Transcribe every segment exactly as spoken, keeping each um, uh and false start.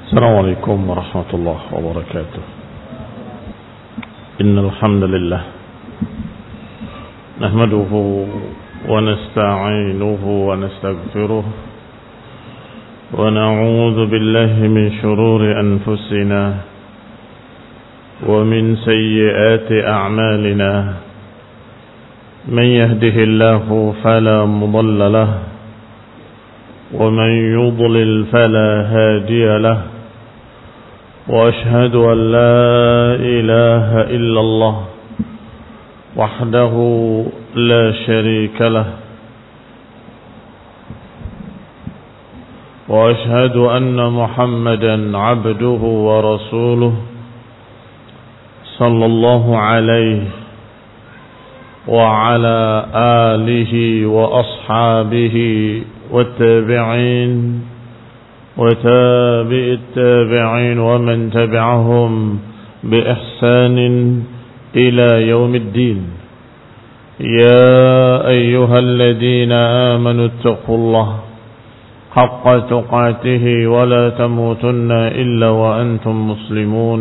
السلام عليكم ورحمة الله وبركاته. إن الحمد لله نحمده ونستعينه ونستغفره ونعوذ بالله من شرور أنفسنا ومن سيئات أعمالنا. من يهده الله فلا مضل له ومن يضلل فلا هادي له، وأشهد أن لا إله إلا الله وحده لا شريك له، وأشهد أن محمدا عبده ورسوله صلى الله عليه وعلى آله وأصحابه والتابعين وتابع التابعين ومن تبعهم بإحسان إلى يوم الدين. يا أيها الذين آمنوا اتقوا الله حق تقاته ولا تموتن إلا وأنتم مسلمون.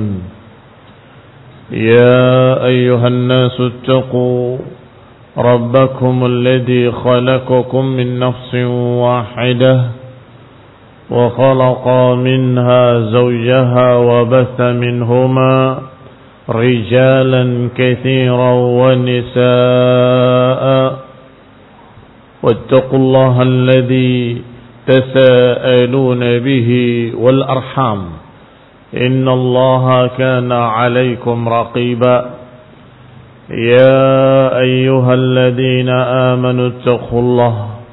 يا أيها الناس اتقوا ربكم الذي خلقكم من نفس واحدة وخلق منها زوجها وبث منهما رجالا كثيرا ونساء، واتقوا الله الذي تساءلون به والأرحام إن الله كان عليكم رقيبا. يا أيها الذين آمنوا اتقوا الله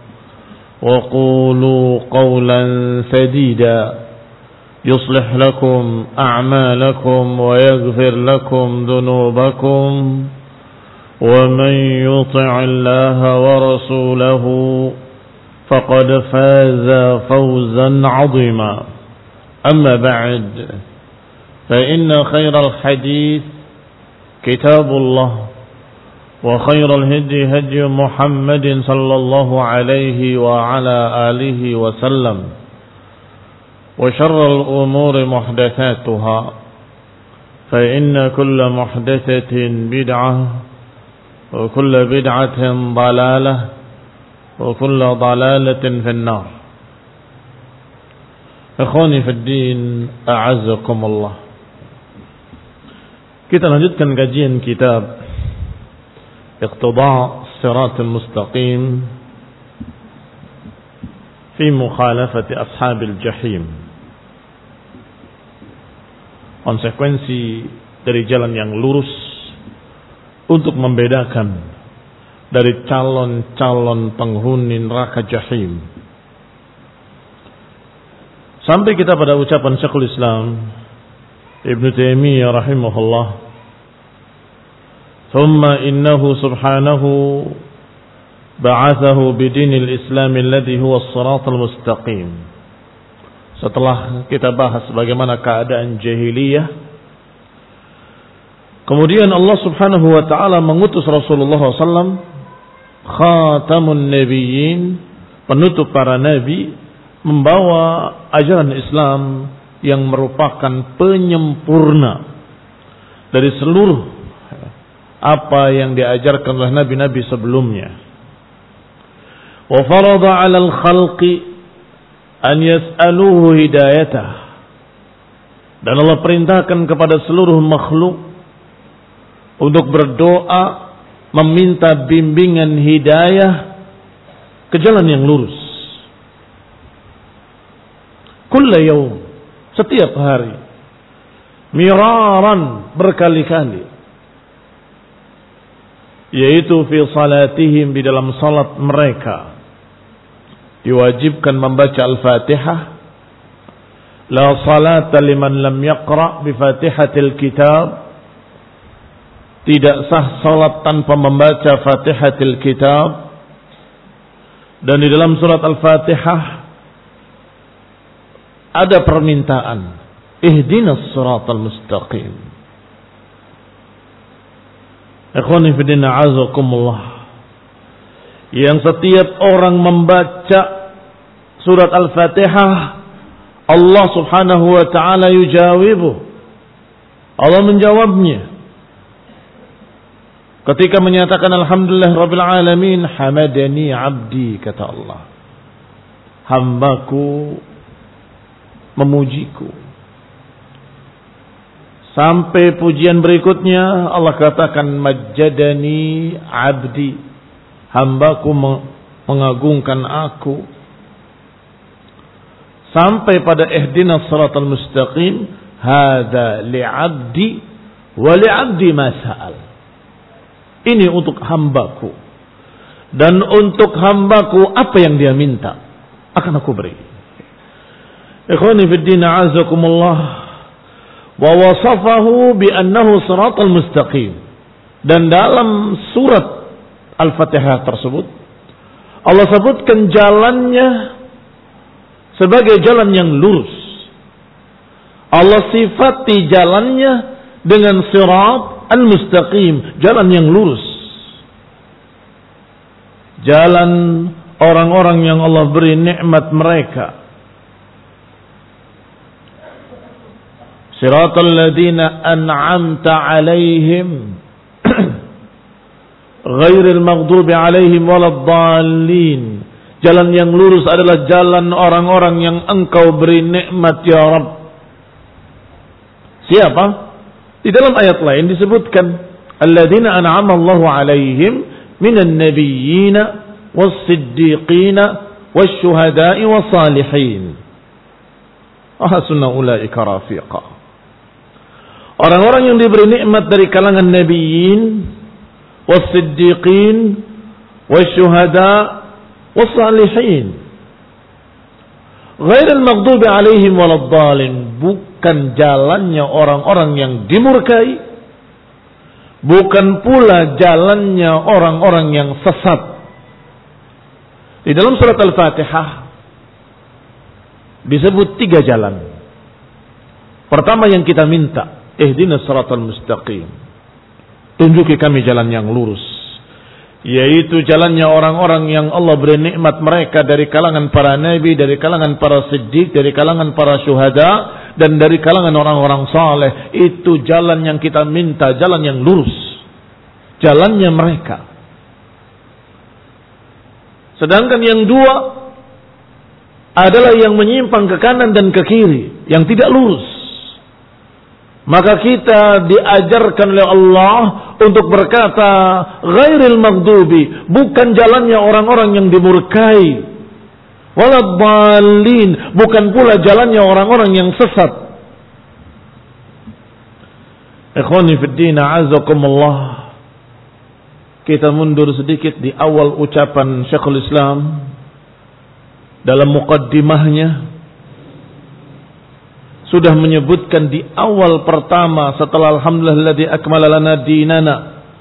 وقولوا قولا سديدا يصلح لكم أعمالكم ويغفر لكم ذنوبكم، ومن يطع الله ورسوله فقد فاز فوزا عظيما. أما بعد، فإن خير الحديث كتاب الله، وخير الهدي هدي محمد صلى الله عليه وعلى آله وسلم، وشر الأمور محدثاتها، فإن كل محدثة بدعة وكل بدعة ضلالة وكل ضلالة في النار. Ikhwani fi din, a'azzakumullah. Kita lanjutkan kajian kitab Iqtida' Siratal Mustaqim fi mukhalafati ashabil jahim. Konsekuensi dari jalan yang lurus untuk membedakan dari calon-calon penghuni neraka jahim. Sampai kita pada ucapan Syekhul Islam Ibnu Taimiyah rahimahullah, "Thumma innahu subhanahu ba'athahu bidinil Islam alladhi huwa as-siratal mustaqim." Setelah kita bahas bagaimana keadaan jahiliyah, kemudian Allah Subhanahu wa taala mengutus Rasulullah sallallahu alaihi wasallam, khatamun nabiyyin, penutup para nabi, membawa ajaran Islam yang merupakan penyempurna dari seluruh apa yang diajarkan oleh nabi-nabi sebelumnya. Wa farada 'alal khalqi an yas'aluhu hidayatah, dan Allah perintahkan kepada seluruh makhluk untuk berdoa meminta bimbingan hidayah ke jalan yang lurus. Kulla yaum, setiap hari, miraran, berkali-kali, yaitu fi salatihim, di dalam salat mereka diwajibkan membaca Al-Fatihah. La salata liman lam yaqra' bi Fatihatil Kitab, tidak sah salat tanpa membaca Fatihatil Kitab. Dan di dalam surat Al-Fatihah ada permintaan, ihdinas siratal mustaqim. Ikhwani fi din, a'azakumullah. Yang setiap orang membaca surat Al-Fatihah, Allah subhanahu wa ta'ala yujawibu. Allah menjawabnya. Ketika menyatakan alhamdulillah rabbil alamin, hamadani abdi, kata Allah. Hambaku memujiku. Sampai pujian berikutnya Allah katakan majjadani abdi. Hambaku mengagungkan aku. Sampai pada ihdinas siratal mustaqim, hadza li'abdi wa li'abdi ma sa'al. Ini untuk hambaku, dan untuk hambaku apa yang dia minta akan aku beri. Ikhwani fid din, a'azakumullah. Wa wasafahu bi annahu siratal mustaqim. Dan dalam surat Al-Fatihah tersebut Allah sebutkan jalannya sebagai jalan yang lurus. Allah sifati jalannya dengan sirat al-mustaqim, jalan yang lurus. Jalan orang-orang yang Allah beri nikmat mereka. Siratal ladzina an'amta 'alaihim ghairil maghdubi 'alaihim waladdallin. Jalan yang lurus adalah jalan orang-orang yang engkau beri nikmat ya Rabb. Siapa? Di dalam ayat lain disebutkan alladzina an'ama Allahu 'alaihim minan nabiyyin was-siddiqin wasyuhada'i was-salihin. Ahsuna ulaika rafiqa. Orang-orang yang diberi nikmat dari kalangan nabiyyin was-siddiqin wasyuhada' was-salihin. Ghairil maghdubi 'alaihim waladdallin, bukan jalannya orang-orang yang dimurkai, bukan pula jalannya orang-orang yang sesat. Di dalam surat Al-Fatihah disebut tiga jalan. Pertama yang kita minta, ihdinas siratal mustaqim. Tunjuki kami jalan yang lurus. Yaitu jalannya orang-orang yang Allah beri nikmat mereka dari kalangan para nabi, dari kalangan para siddiq, dari kalangan para syuhada, dan dari kalangan orang-orang saleh. Itu jalan yang kita minta, jalan yang lurus. Jalannya mereka. Sedangkan yang dua adalah yang menyimpang ke kanan dan ke kiri, yang tidak lurus. Maka kita diajarkan oleh Allah untuk berkata ghairil maghdubi, bukan jalannya orang-orang yang dimurkai, waladdallin, bukan pula jalannya orang-orang yang sesat. Ikhwani fid din, a'azakumullah. Kita mundur sedikit di awal ucapan Syekhul Islam dalam muqaddimahnya. Sudah menyebutkan di awal pertama setelah alhamdulillahilladzi akmala lana dinana,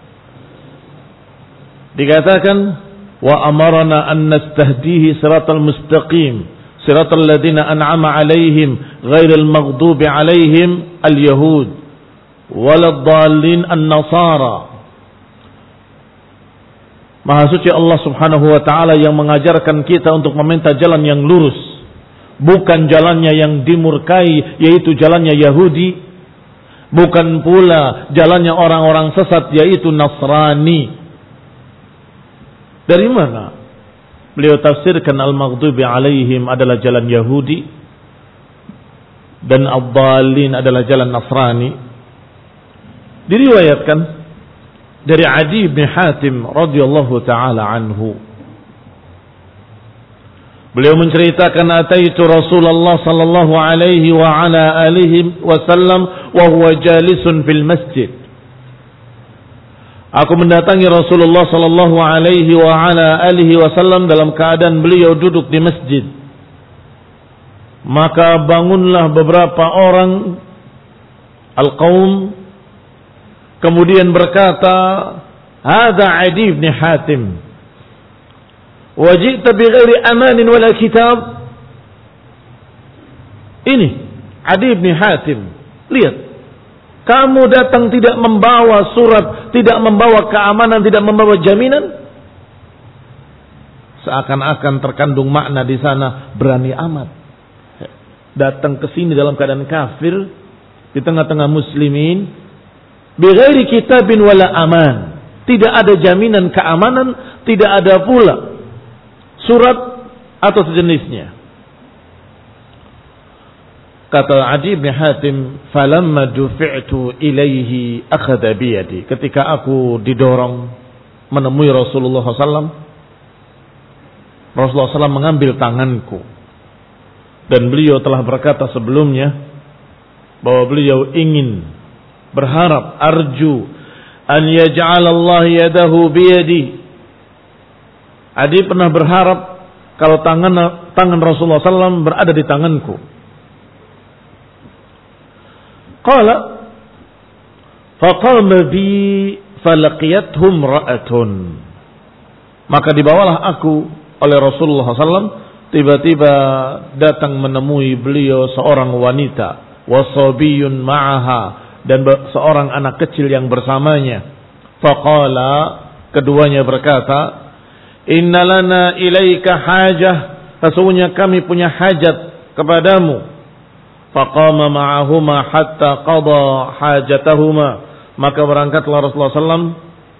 dikatakan wa amarna an nastahdihi siratal mustaqim siratal ladzina an'ama 'alaihim ghairil maghdubi 'alaihim al-yahud waladdallin an-nasara. Maha suci Allah Subhanahu wa taala yang mengajarkan kita untuk meminta jalan yang lurus, bukan jalannya yang dimurkai, yaitu jalannya Yahudi, bukan pula jalannya orang-orang sesat, yaitu Nasrani. Dari mana beliau tafsirkan al-maghdubi alaihim adalah jalan Yahudi dan ad-dallin adalah jalan Nasrani? Diriwayatkan dari Adi bin Hatim radhiyallahu taala anhu, beliau menceritakan ataitu Rasulullah sallallahu alaihi wa ala alihi wasallam wa huwa jalisun fil masjid. Aku mendatangi Rasulullah sallallahu alaihi wa ala alihi wasallam dalam keadaan beliau duduk di masjid. Maka bangunlah beberapa orang al-qaum, kemudian berkata, "Hadza Adi bin Hatim. Wajita bighairi amanin wala kitab." Ini Adi bin Hatim. Lihat, kamu datang tidak membawa surat, tidak membawa keamanan, tidak membawa jaminan. Seakan-akan terkandung makna di sana, berani amat. datang ke sini dalam keadaan kafir di tengah-tengah muslimin, bighairi kitabin wala aman. Tidak ada jaminan keamanan, tidak ada pula surat atau sejenisnya. Kata Adi bin Hatim, falamma dufi'tu ilaihi akhadha biyadi. Ketika aku didorong menemui Rasulullah sallallahu alaihi wasallam, Rasulullah sallallahu alaihi wasallam mengambil tanganku. Dan beliau telah berkata sebelumnya bahwa beliau ingin, berharap, arju an yaj'al Allah yadahu biyadi. Adi pernah berharap kalau tangan tangan Rasulullah sallallahu alaihi wasallam berada di tanganku. Qala faqama bi falaqiyathum ra'atun. Maka dibawalah aku oleh Rasulullah sallallahu alaihi wasallam, tiba-tiba datang menemui beliau seorang wanita, wasabiyun ma'aha, dan seorang anak kecil yang bersamanya. Faqala, keduanya berkata, inna lana ilaika hajah, sesungguhnya kami punya hajat kepadamu. Faqama ma'ahuma hatta qada hajatahuma. Maka berangkatlah Rasulullah sallallahu alaihi wasallam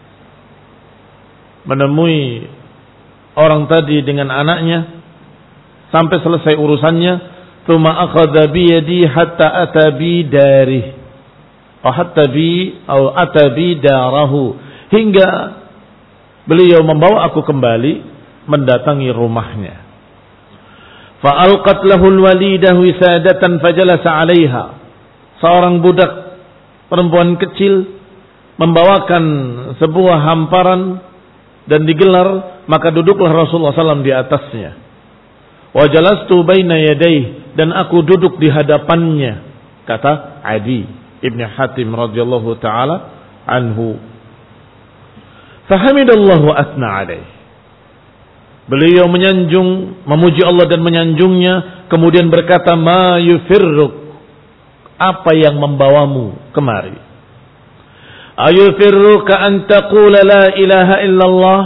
menemui orang tadi dengan anaknya sampai selesai urusannya. Tsumma akhadha bi yadi hatta ata bi darih. Atau hatta bi atau ata bi darahu, hingga beliau membawa aku kembali mendatangi rumahnya. Fa alqat lahu alwalidah wisadatan fajalasa 'alaiha. Seorang budak perempuan kecil membawakan sebuah hamparan dan digelar, maka duduklah Rasulullah sallallahu alaihi wasallam di atasnya. Wa jalastu baina yadayhi, dan aku duduk di hadapannya, kata Adi ibn Hatim radhiyallahu taala anhu. Fahamidallahu asna alaihi. Beliau menyanjung, memuji Allah dan menyanjungnya, kemudian berkata, ma yufirruk, apa yang membawamu kemari? Ayufirruka an taqula la ilaha illallah.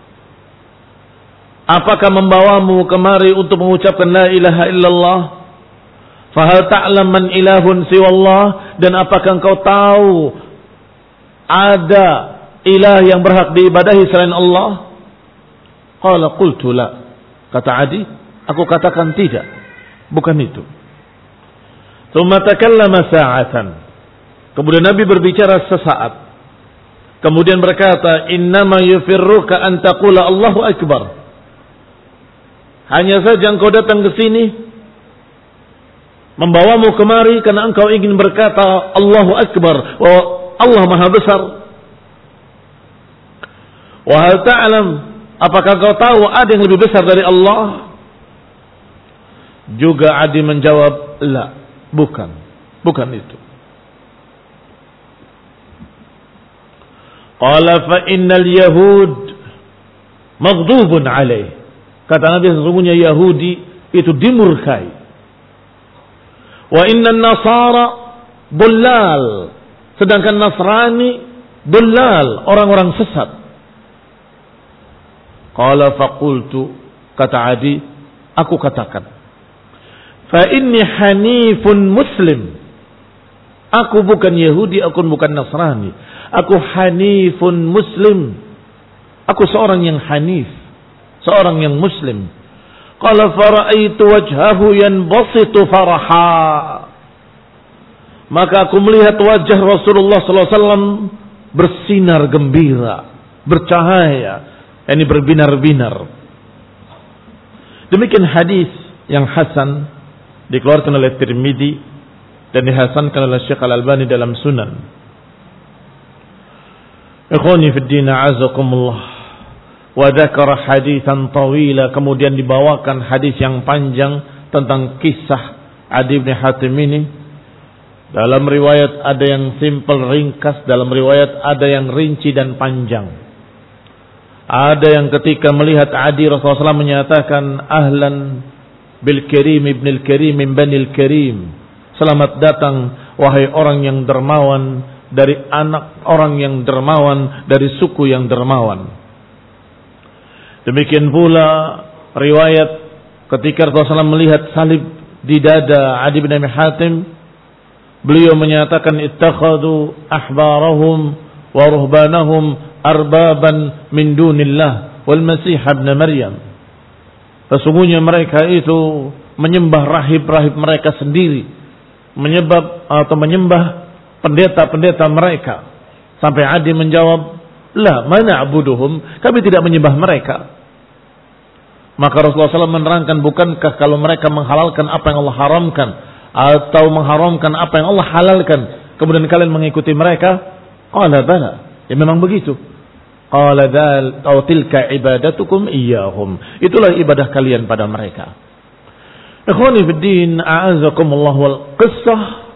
Apakah membawamu kemari untuk mengucapkan la ilaha illallah? Fahal ta'lam man ilahun siwallah, dan apakah engkau tahu ada ilah yang berhak diibadahi selain Allah? Qala qultu la. Kata Adi, aku katakan tidak, bukan itu. Tsumma takallama sa'atan. Kemudian Nabi berbicara sesaat. Kemudian berkata, innama yufirruka an taqula Allahu akbar. Hanya saja engkau datang ke sini, membawamu kemari karena engkau ingin berkata Allahu akbar, wa Allah maha besar. Wa hal ta'lam, apakah kau tahu ada yang lebih besar dari Allah? Juga Adi menjawab, la, bukan, bukan itu. Qala fa innal yahud maghdubun alaih. Kata Nabi, sesungguhnya Yahudi itu dimurkai. Wa innan nasara bullal, sedangkan Nasrani bullal, orang-orang sesat. Qala faqultu, kata Adi, aku katakan, fa inni hanifun muslim. Aku bukan Yahudi, aku bukan Nasrani. Aku hanifun muslim. Aku seorang yang hanif, seorang yang muslim. Qala fara'aitu wajhahu yanbasitu faraha. Maka aku melihat wajah Rasulullah sallallahu alaihi wasallam bersinar gembira, bercahaya, ini berbinar-binar. Demikian hadis yang hasan dikeluarkan oleh Tirmidzi dan dihasankan oleh Syekh Al-Albani dalam Sunan. Ikhwani fid din, a'azakumullah. Wa dzakara haditsan tawila, kemudian dibawakan hadis yang panjang tentang kisah Adi bin Hatim ini. Dalam riwayat ada yang simpel ringkas, dalam riwayat ada yang rinci dan panjang. Ada yang ketika melihat Adi, Rasulullah sallallahu alaihi wasallam menyatakan, ahlan bil karim ibn al karim min bani al karim. Selamat datang wahai orang yang dermawan dari anak orang yang dermawan, dari suku yang dermawan. Demikian pula riwayat ketika Rasulullah sallallahu alaihi wasallam melihat salib di dada Adi bin Abi Hatim. Beliau menyatakan ittakhadhu ahbarahum wa ruhbanahum arbaban min dunillah wal masih ibn Maryam. Sesungguhnya mereka itu menyembah rahib-rahib mereka sendiri, menyebab atau menyembah pendeta-pendeta mereka. Sampai Adi menjawab, la mana abuduhum, kami tidak menyembah mereka. Maka Rasulullah shallallahu alaihi wasallam menerangkan, bukankah kalau mereka menghalalkan apa yang Allah haramkan atau mengharamkan apa yang Allah halalkan, kemudian kalian mengikuti mereka? Qala bala, ya memang begitu. Qala dal aw tilka ibadatukum iyyahum, itulah ibadah kalian pada mereka. Ikhwani fid din, a'azakumullah, wal qissah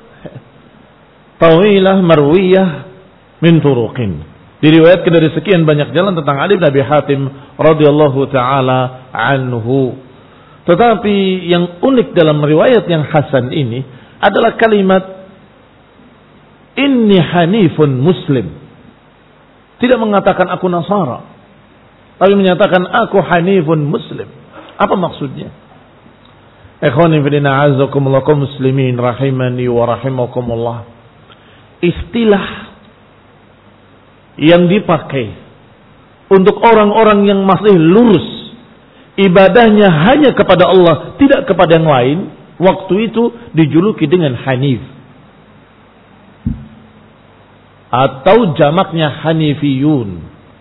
tawilah marwiyah min turuqin. Diriwayatkan dari sekian banyak jalan tentang Ali bin Abi Hatim radhiyallahu taala anhu. Tetapi yang unik dalam riwayat yang hasan ini adalah kalimat inni hanifun muslim. Tidak mengatakan aku Nasara, tapi menyatakan aku hanifun muslim. Apa maksudnya? Ikhwani fillah, a'azzakumullah kaum muslimin rahimani wa rahimakumullah. Istilah yang dipakai untuk orang-orang yang masih lurus ibadahnya hanya kepada Allah, tidak kepada yang lain, waktu itu dijuluki dengan Hanif, atau jamaknya Hanifiyun.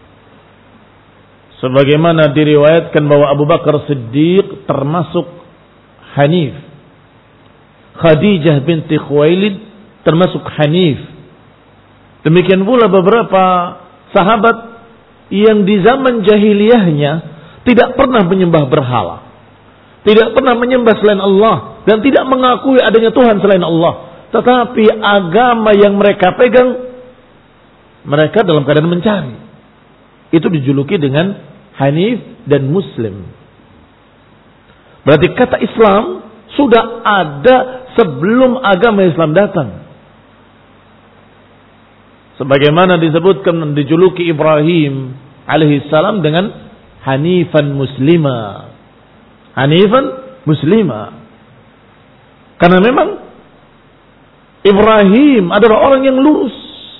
Sebagaimana diriwayatkan bahwa Abu Bakar Siddiq termasuk Hanif, Khadijah binti Khuwailid termasuk Hanif. Demikian pula beberapa sahabat yang di zaman jahiliyahnya tidak pernah menyembah berhala, tidak pernah menyembah selain Allah, dan tidak mengakui adanya Tuhan selain Allah. Tetapi agama yang mereka pegang, mereka dalam keadaan mencari. Itu dijuluki dengan Hanif dan Muslim. Berarti kata Islam sudah ada sebelum agama Islam datang. Sebagaimana disebutkan, dijuluki Ibrahim alaihissalam dengan Hanifan muslima. Hanifan muslima. Karena memang Ibrahim adalah orang yang lurus.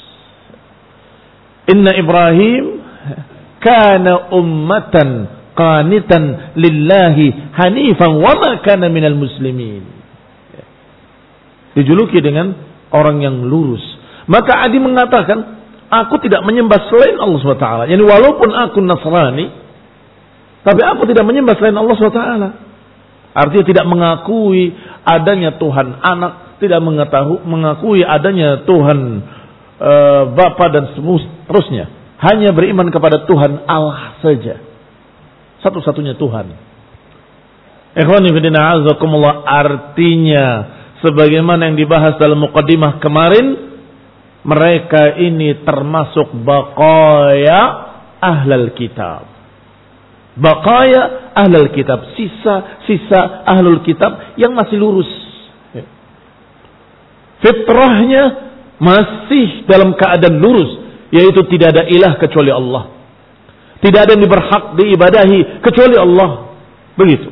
Inna Ibrahim kana ummatan qanitan lillahi hanifan wa ma kana minal muslimin. Dijuluki dengan orang yang lurus. Maka Adi mengatakan, aku tidak menyembah selain Allah subhanahu wa taala. Yani walaupun aku Nasrani, tapi aku tidak menyembah selain Allah subhanahu wa taala. Artinya tidak mengakui adanya Tuhan anak, tidak mengetahui, mengakui adanya Tuhan e, Bapa dan seterusnya. Hanya beriman kepada Tuhan Allah saja. Satu-satunya Tuhan. Ikhwani fillah, a'azakumullah, artinya sebagaimana yang dibahas dalam muqaddimah kemarin, mereka ini termasuk baqaya ahlul kitab. Baqaya ahlul kitab, sisa-sisa ahlul kitab yang masih lurus. Fitrahnya masih dalam keadaan lurus, yaitu tidak ada ilah kecuali Allah. Tidak ada yang berhak diibadahi kecuali Allah. Begitu.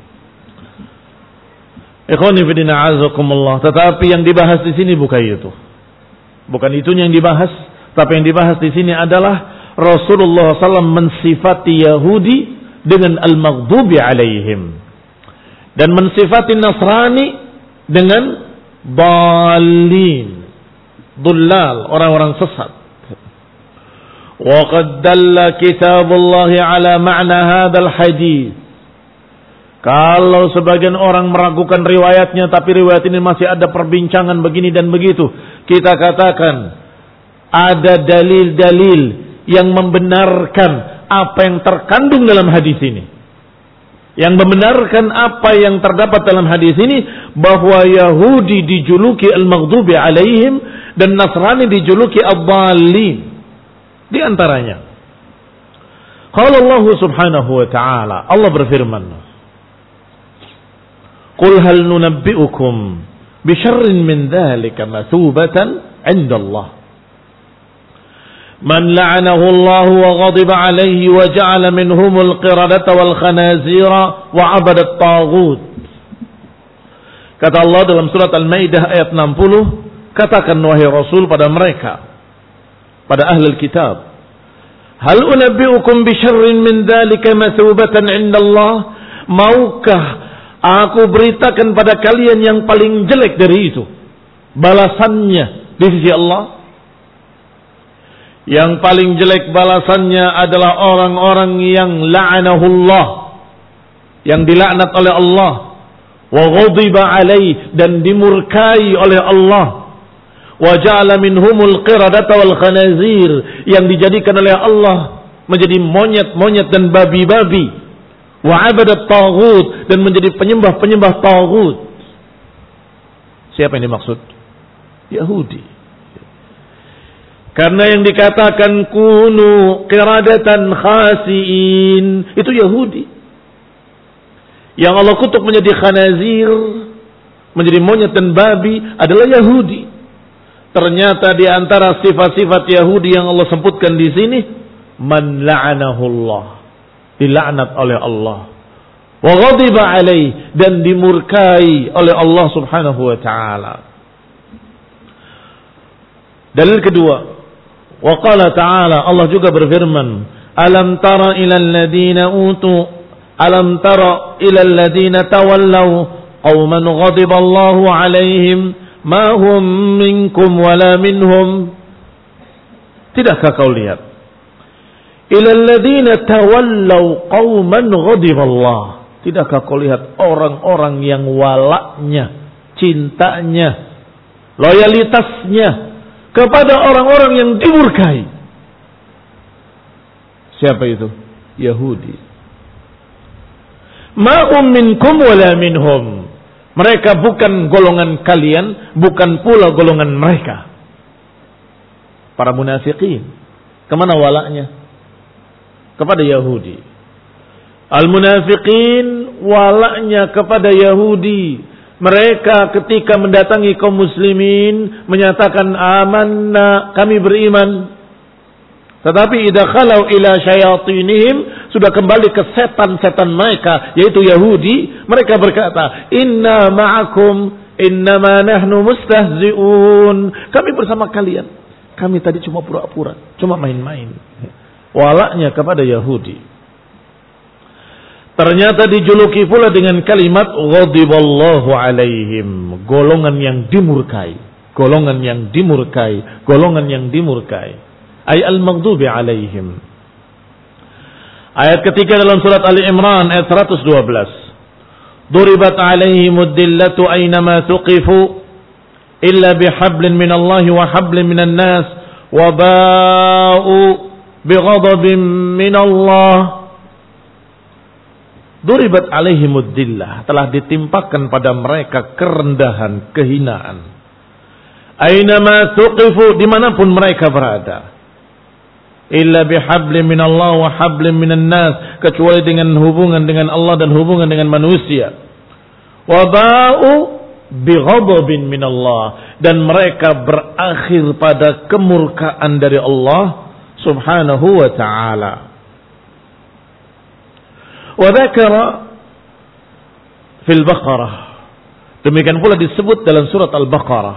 Ikhwani fi din, a'azakumullah. Tetapi yang dibahas di sini bukan itu. Bukan itu yang dibahas, tapi yang dibahas di sini adalah Rasulullah sallallahu alaihi wasallam mensifati Yahudi dengan al-maghdubi alaihim, dan mensifati Nasrani dengan dhalin, dhullal, orang-orang sesat. Wa qad dalla kitabullah ala ma'na hadzal hadits. Kalau sebagian orang meragukan riwayatnya, tapi riwayat ini masih ada perbincangan begini dan begitu, kita katakan ada dalil-dalil yang membenarkan apa yang terkandung dalam hadis ini. Yang membenarkan apa yang terdapat dalam hadis ini, bahwa Yahudi dijuluki al-maghdubi alaihim dan Nasrani dijuluki ad-dhalin. Di antaranya, qala Allah subhanahu wa ta'ala, Allah berfirman, qul hal nunabbi'ukum bi syarrin min dzalika mathubatan 'inda Allah man la'anahu Allah wa ghadiba 'alayhi wa ja'ala minhumul qiradata wal khanazira wa 'abada at-taghut. Kata Allah dalam surat Al-Maidah ayat enam puluh, katakan wahai Rasul pada mereka, pada ahli kitab, hal unabbi'ukum bi syarrin min dzalika mathubatan 'inda Allah? Maukah aku beritakan pada kalian yang paling jelek dari itu, balasannya di sisi Allah? Yang paling jelek balasannya adalah orang-orang yang la'anahullah, yang dilaknat oleh Allah, wa ghadiba alaih, dan dimurkai oleh Allah, wa ja'ala minhumul qiradata wal khanazir, yang dijadikan oleh Allah menjadi monyet-monyet dan babi-babi, wa abadat taghut, dan menjadi penyembah-penyembah taghut. Siapa yang dimaksud? Yahudi. Karena yang dikatakan kunu qiradatan khasiin, itu Yahudi. Yang Allah kutuk menjadi khanazir, menjadi monyet dan babi, adalah Yahudi. Ternyata di antara sifat-sifat Yahudi yang Allah sebutkan di sini, man la'anahullah, dilaknat oleh Allah, wa ghadiba alaih, dan dimurkai oleh Allah Subhanahu wa taala. Dalil kedua, wa qala ta'ala, Allah juga berfirman, alam tara ilal ladina utu Alam tara ila alladhina tawallaw qauman ghadiba Allahu alaihim ma hum minkum wala minhum. Tidakkah kau lihat? Ila alladhina tawallaw qauman ghadiba Allah. Tidakkah kau lihat orang-orang yang walaknya, cintanya, loyalitasnya kepada orang-orang yang dimurkai? Siapa itu? Yahudi. Ma'um minkum wala minhum. Mereka bukan golongan kalian, bukan pula golongan mereka. Para munafikin. Kemana walaknya? Kepada Yahudi. Al-munafikin walaknya kepada Yahudi. Mereka ketika mendatangi kaum muslimin menyatakan amanna, kami beriman. Tetapi idza khalau ila syayatinihim, sudah kembali ke setan-setan mereka, yaitu Yahudi, mereka berkata, inna ma'akum innama nahnu mustahzi'un. Kami bersama kalian. Kami tadi cuma pura-pura, cuma main-main. Walaknya kepada Yahudi. Ternyata dijuluki pula dengan kalimat ghadiballahu alaihim, golongan yang dimurkai, golongan yang dimurkai, golongan yang dimurkai. Ay al-maghdubi alaihim. Ayat ketiga dalam surat Ali Imran ayat seratus dua belas. Duribat alaihimud dillatu aynama thuqifu illa bihablin minallahi wa hablin minan nas wa ba'u bighadabin minallah. Duribat alaihimud dillah, telah ditimpakan pada mereka kerendahan, kehinaan. Aynama thuqifu, dimanapun mereka berada. Illa bihablin minallah wa hablin minan nas, kecuali dengan hubungan dengan Allah dan hubungan dengan manusia. Wa ba'u bighadabin minallah, dan mereka berakhir pada kemurkaan dari Allah Subhanahu wa ta'ala. Wa dzakara fil Baqarah, demikian pula disebut dalam surat Al-Baqarah,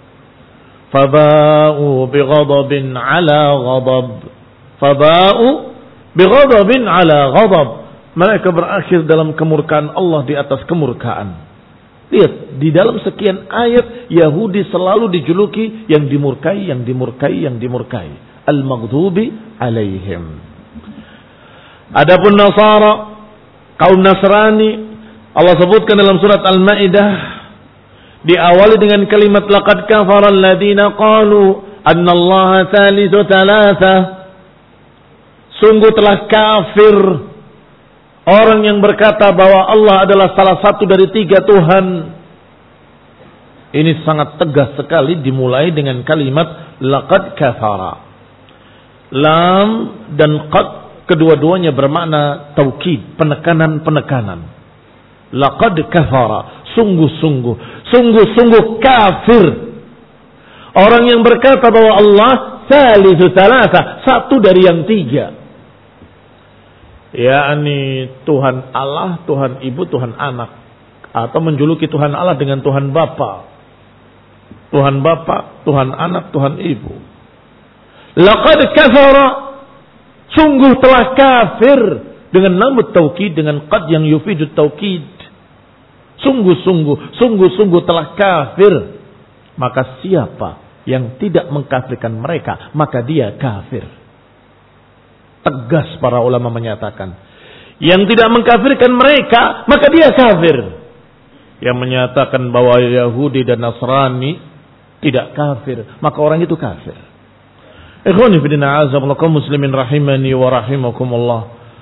faba'u bighadabin ala ghadab. Faba'u bighadabin ala ghadab. Mereka berakhir dalam kemurkaan Allah di atas kemurkaan. Lihat, di dalam sekian ayat Yahudi selalu dijuluki yang dimurkai, yang dimurkai, yang dimurkai. Al-maghdubi alaihim. Adapun Nasara, kaum Nasrani, Allah sebutkan dalam surat Al-Maidah, diawali dengan kalimat laqad kafara alladziina qalu anna Allaha thalithu thalatha. Sungguh telah kafir orang yang berkata bahwa Allah adalah salah satu dari tiga Tuhan. Ini sangat tegas sekali dimulai dengan kalimat laqad kafara. Lam dan qad kedua-duanya bermakna taukid, penekanan-penekanan. Laqad kafara, sungguh-sungguh, sungguh-sungguh kafir orang yang berkata bahwa Allah salisu salasa, satu dari yang tiga. yakni Tuhan Allah, Tuhan Ibu, Tuhan Anak. atau menjuluki Tuhan Allah dengan Tuhan Bapa. Tuhan Bapa, Tuhan Anak, Tuhan Ibu. Laqad kafara, sungguh telah kafir, dengan lam taukid, dengan qad yang yufidut taukid. Sungguh-sungguh, sungguh-sungguh telah kafir. Maka siapa yang tidak mengkafirkan mereka, maka dia kafir. Tegas para ulama menyatakan, yang tidak mengkafirkan mereka, maka dia kafir. Yang menyatakan bahwa Yahudi dan Nasrani tidak kafir, maka orang itu kafir. Ikhwani fi din, a'azzakumullah muslimin rahimani wa rahimakumullah.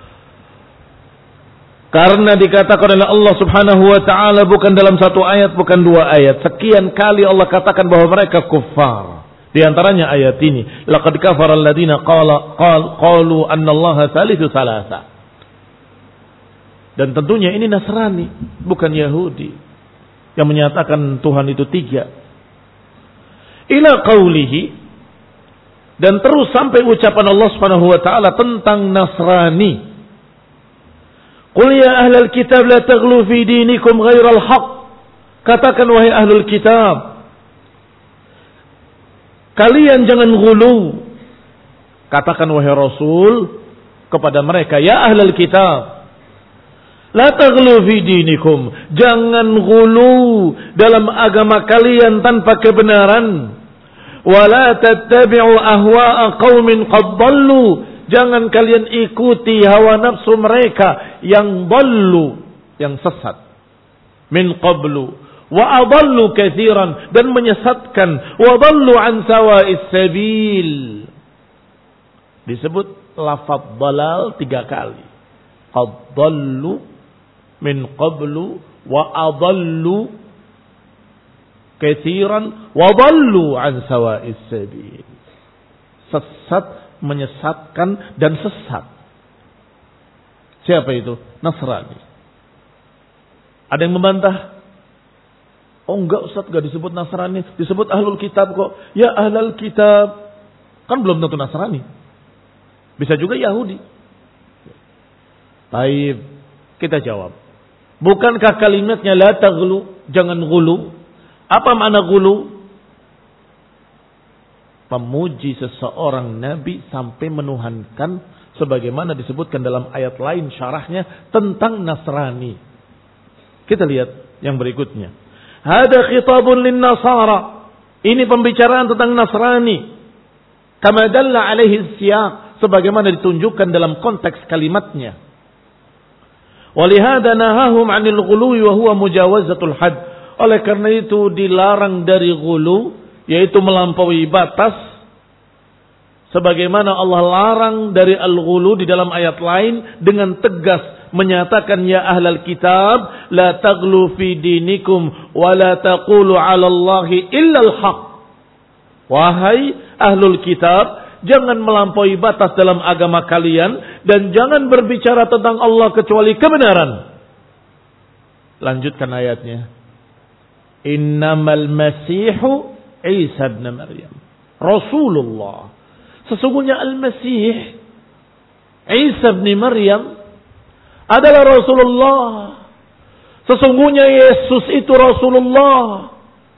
Karena dikatakan oleh Allah Subhanahu wa taala bukan dalam satu ayat, bukan dua ayat, sekian kali Allah katakan bahwa mereka kufar. Di antaranya ayat ini, laqad kafara alladziina qala qal qalu anna Allaha tsalitsu tsalatsa. Dan tentunya ini Nasrani, bukan Yahudi, yang menyatakan Tuhan itu tiga. Ila qaulihi, dan terus sampai ucapan Allah Subhanahu wa taala tentang Nasrani. Qul ya ahlal kitab la taghlu fi dinikum ghairal haqq. Katakan wahai ahlul kitab, kalian jangan ghulu. Katakan wahai Rasul kepada mereka, ya ahlul kitab, la taghlu fi dinikum, jangan ghulu dalam agama kalian tanpa kebenaran. Wa la tattabi'u ahwa'a qaumin qad dhallu, jangan kalian ikuti hawa nafsu mereka yang dhallu, yang sesat. Min qablu wa adallu katsiran, dan menyesatkan. Wa dhallu an sawa'is sabil. Disebut lafaz dalal tiga kali. Qad dhallu, min qablu, wa adallu katsiran, wa dhallu an sawa'is sabil. Sesat, menyesatkan, dan sesat. Siapa itu? Nasrani. Ada yang membantah? Oh enggak Ustaz, enggak disebut Nasrani, disebut ahlul kitab kok. Ya ahlul kitab, kan belum tentu Nasrani, bisa juga Yahudi. Baik, kita jawab, bukankah kalimatnya la taghlu, jangan ghulu? Apa makna ghulu? Memuji seseorang nabi sampai menuhankan, sebagaimana disebutkan dalam ayat lain syarahnya tentang Nasrani. Kita lihat yang berikutnya. Hada khitabun lin nasara. Ini pembicaraan tentang Nasrani. Kama dalla alaihi siyaq, sebagaimana ditunjukkan dalam konteks kalimatnya. Walihada nahahum 'anil ghuluwi wa huwa mujawazatul had. Oleh karena itu dilarang dari ghulu, yaitu melampaui batas, sebagaimana Allah larang dari al-ghulu di dalam ayat lain dengan tegas menyatakan, ya ahlal kitab la taghlu fi dinikum wa la taqulu 'ala Allahi illa al-haq. Wahai ahlul kitab, jangan melampaui batas dalam agama kalian dan jangan berbicara tentang Allah kecuali kebenaran. Lanjutkan ayatnya. Innamal masihu Isa ibn Maryam Rasulullah. Sesungguhnya Al-Masih Isa ibn Maryam adalah Rasulullah. Sesungguhnya Yesus itu Rasulullah,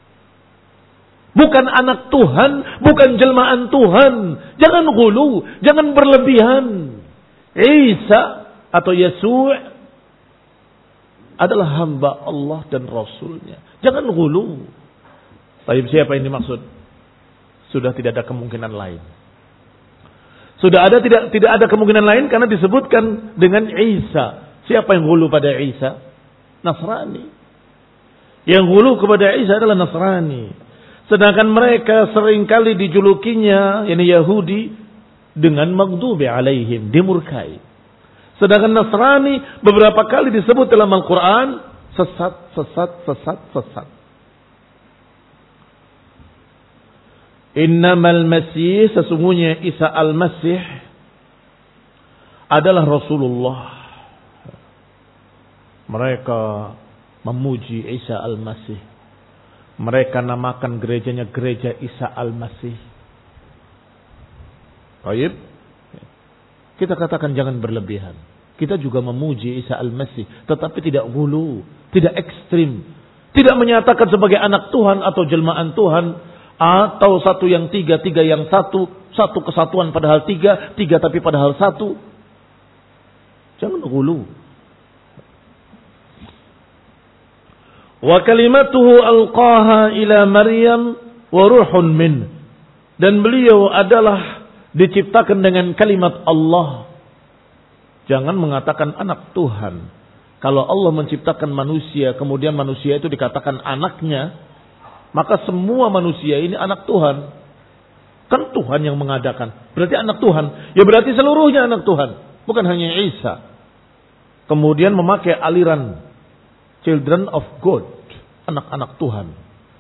bukan anak Tuhan, bukan jelmaan Tuhan. Jangan ghulu, jangan berlebihan. Isa atau Yesus adalah hamba Allah dan Rasulnya. Jangan ghulu. Tapi siapa yang dimaksud? Sudah tidak ada kemungkinan lain. Sudah ada tidak tidak ada kemungkinan lain karena disebutkan dengan Isa. Siapa yang ghulu pada Isa? Nasrani. Yang ghulu kepada Isa adalah Nasrani. Sedangkan mereka seringkali dijulukinya, yakni Yahudi, dengan maghdubi alaihim, dimurkai. Sedangkan Nasrani beberapa kali disebut dalam Al-Quran sesat, sesat, sesat, sesat. Innamal Masih, sesungguhnya Isa Al-Masih adalah Rasulullah. Mereka memuji Isa Al-Masih. Mereka namakan gerejanya gereja Isa Al-Masih. Baik. Kita katakan jangan berlebihan. Kita juga memuji Isa Al-Masih, tetapi tidak gulu, tidak ekstrim. Tidak menyatakan sebagai anak Tuhan atau jelmaan Tuhan, atau satu yang tiga, tiga yang satu, satu kesatuan padahal tiga, tiga tapi padahal satu. Jangan gulu. Wa kalimatuhu alqaha ila Maryam wa ruhun min. Dan beliau adalah diciptakan dengan kalimat Allah. Jangan mengatakan anak Tuhan. Kalau Allah menciptakan manusia, kemudian manusia itu dikatakan anaknya, maka semua manusia ini anak Tuhan. Kan Tuhan yang mengadakan. Berarti anak Tuhan. Ya berarti seluruhnya anak Tuhan. Bukan hanya Isa. Kemudian memakai aliran children of God. Anak-anak Tuhan.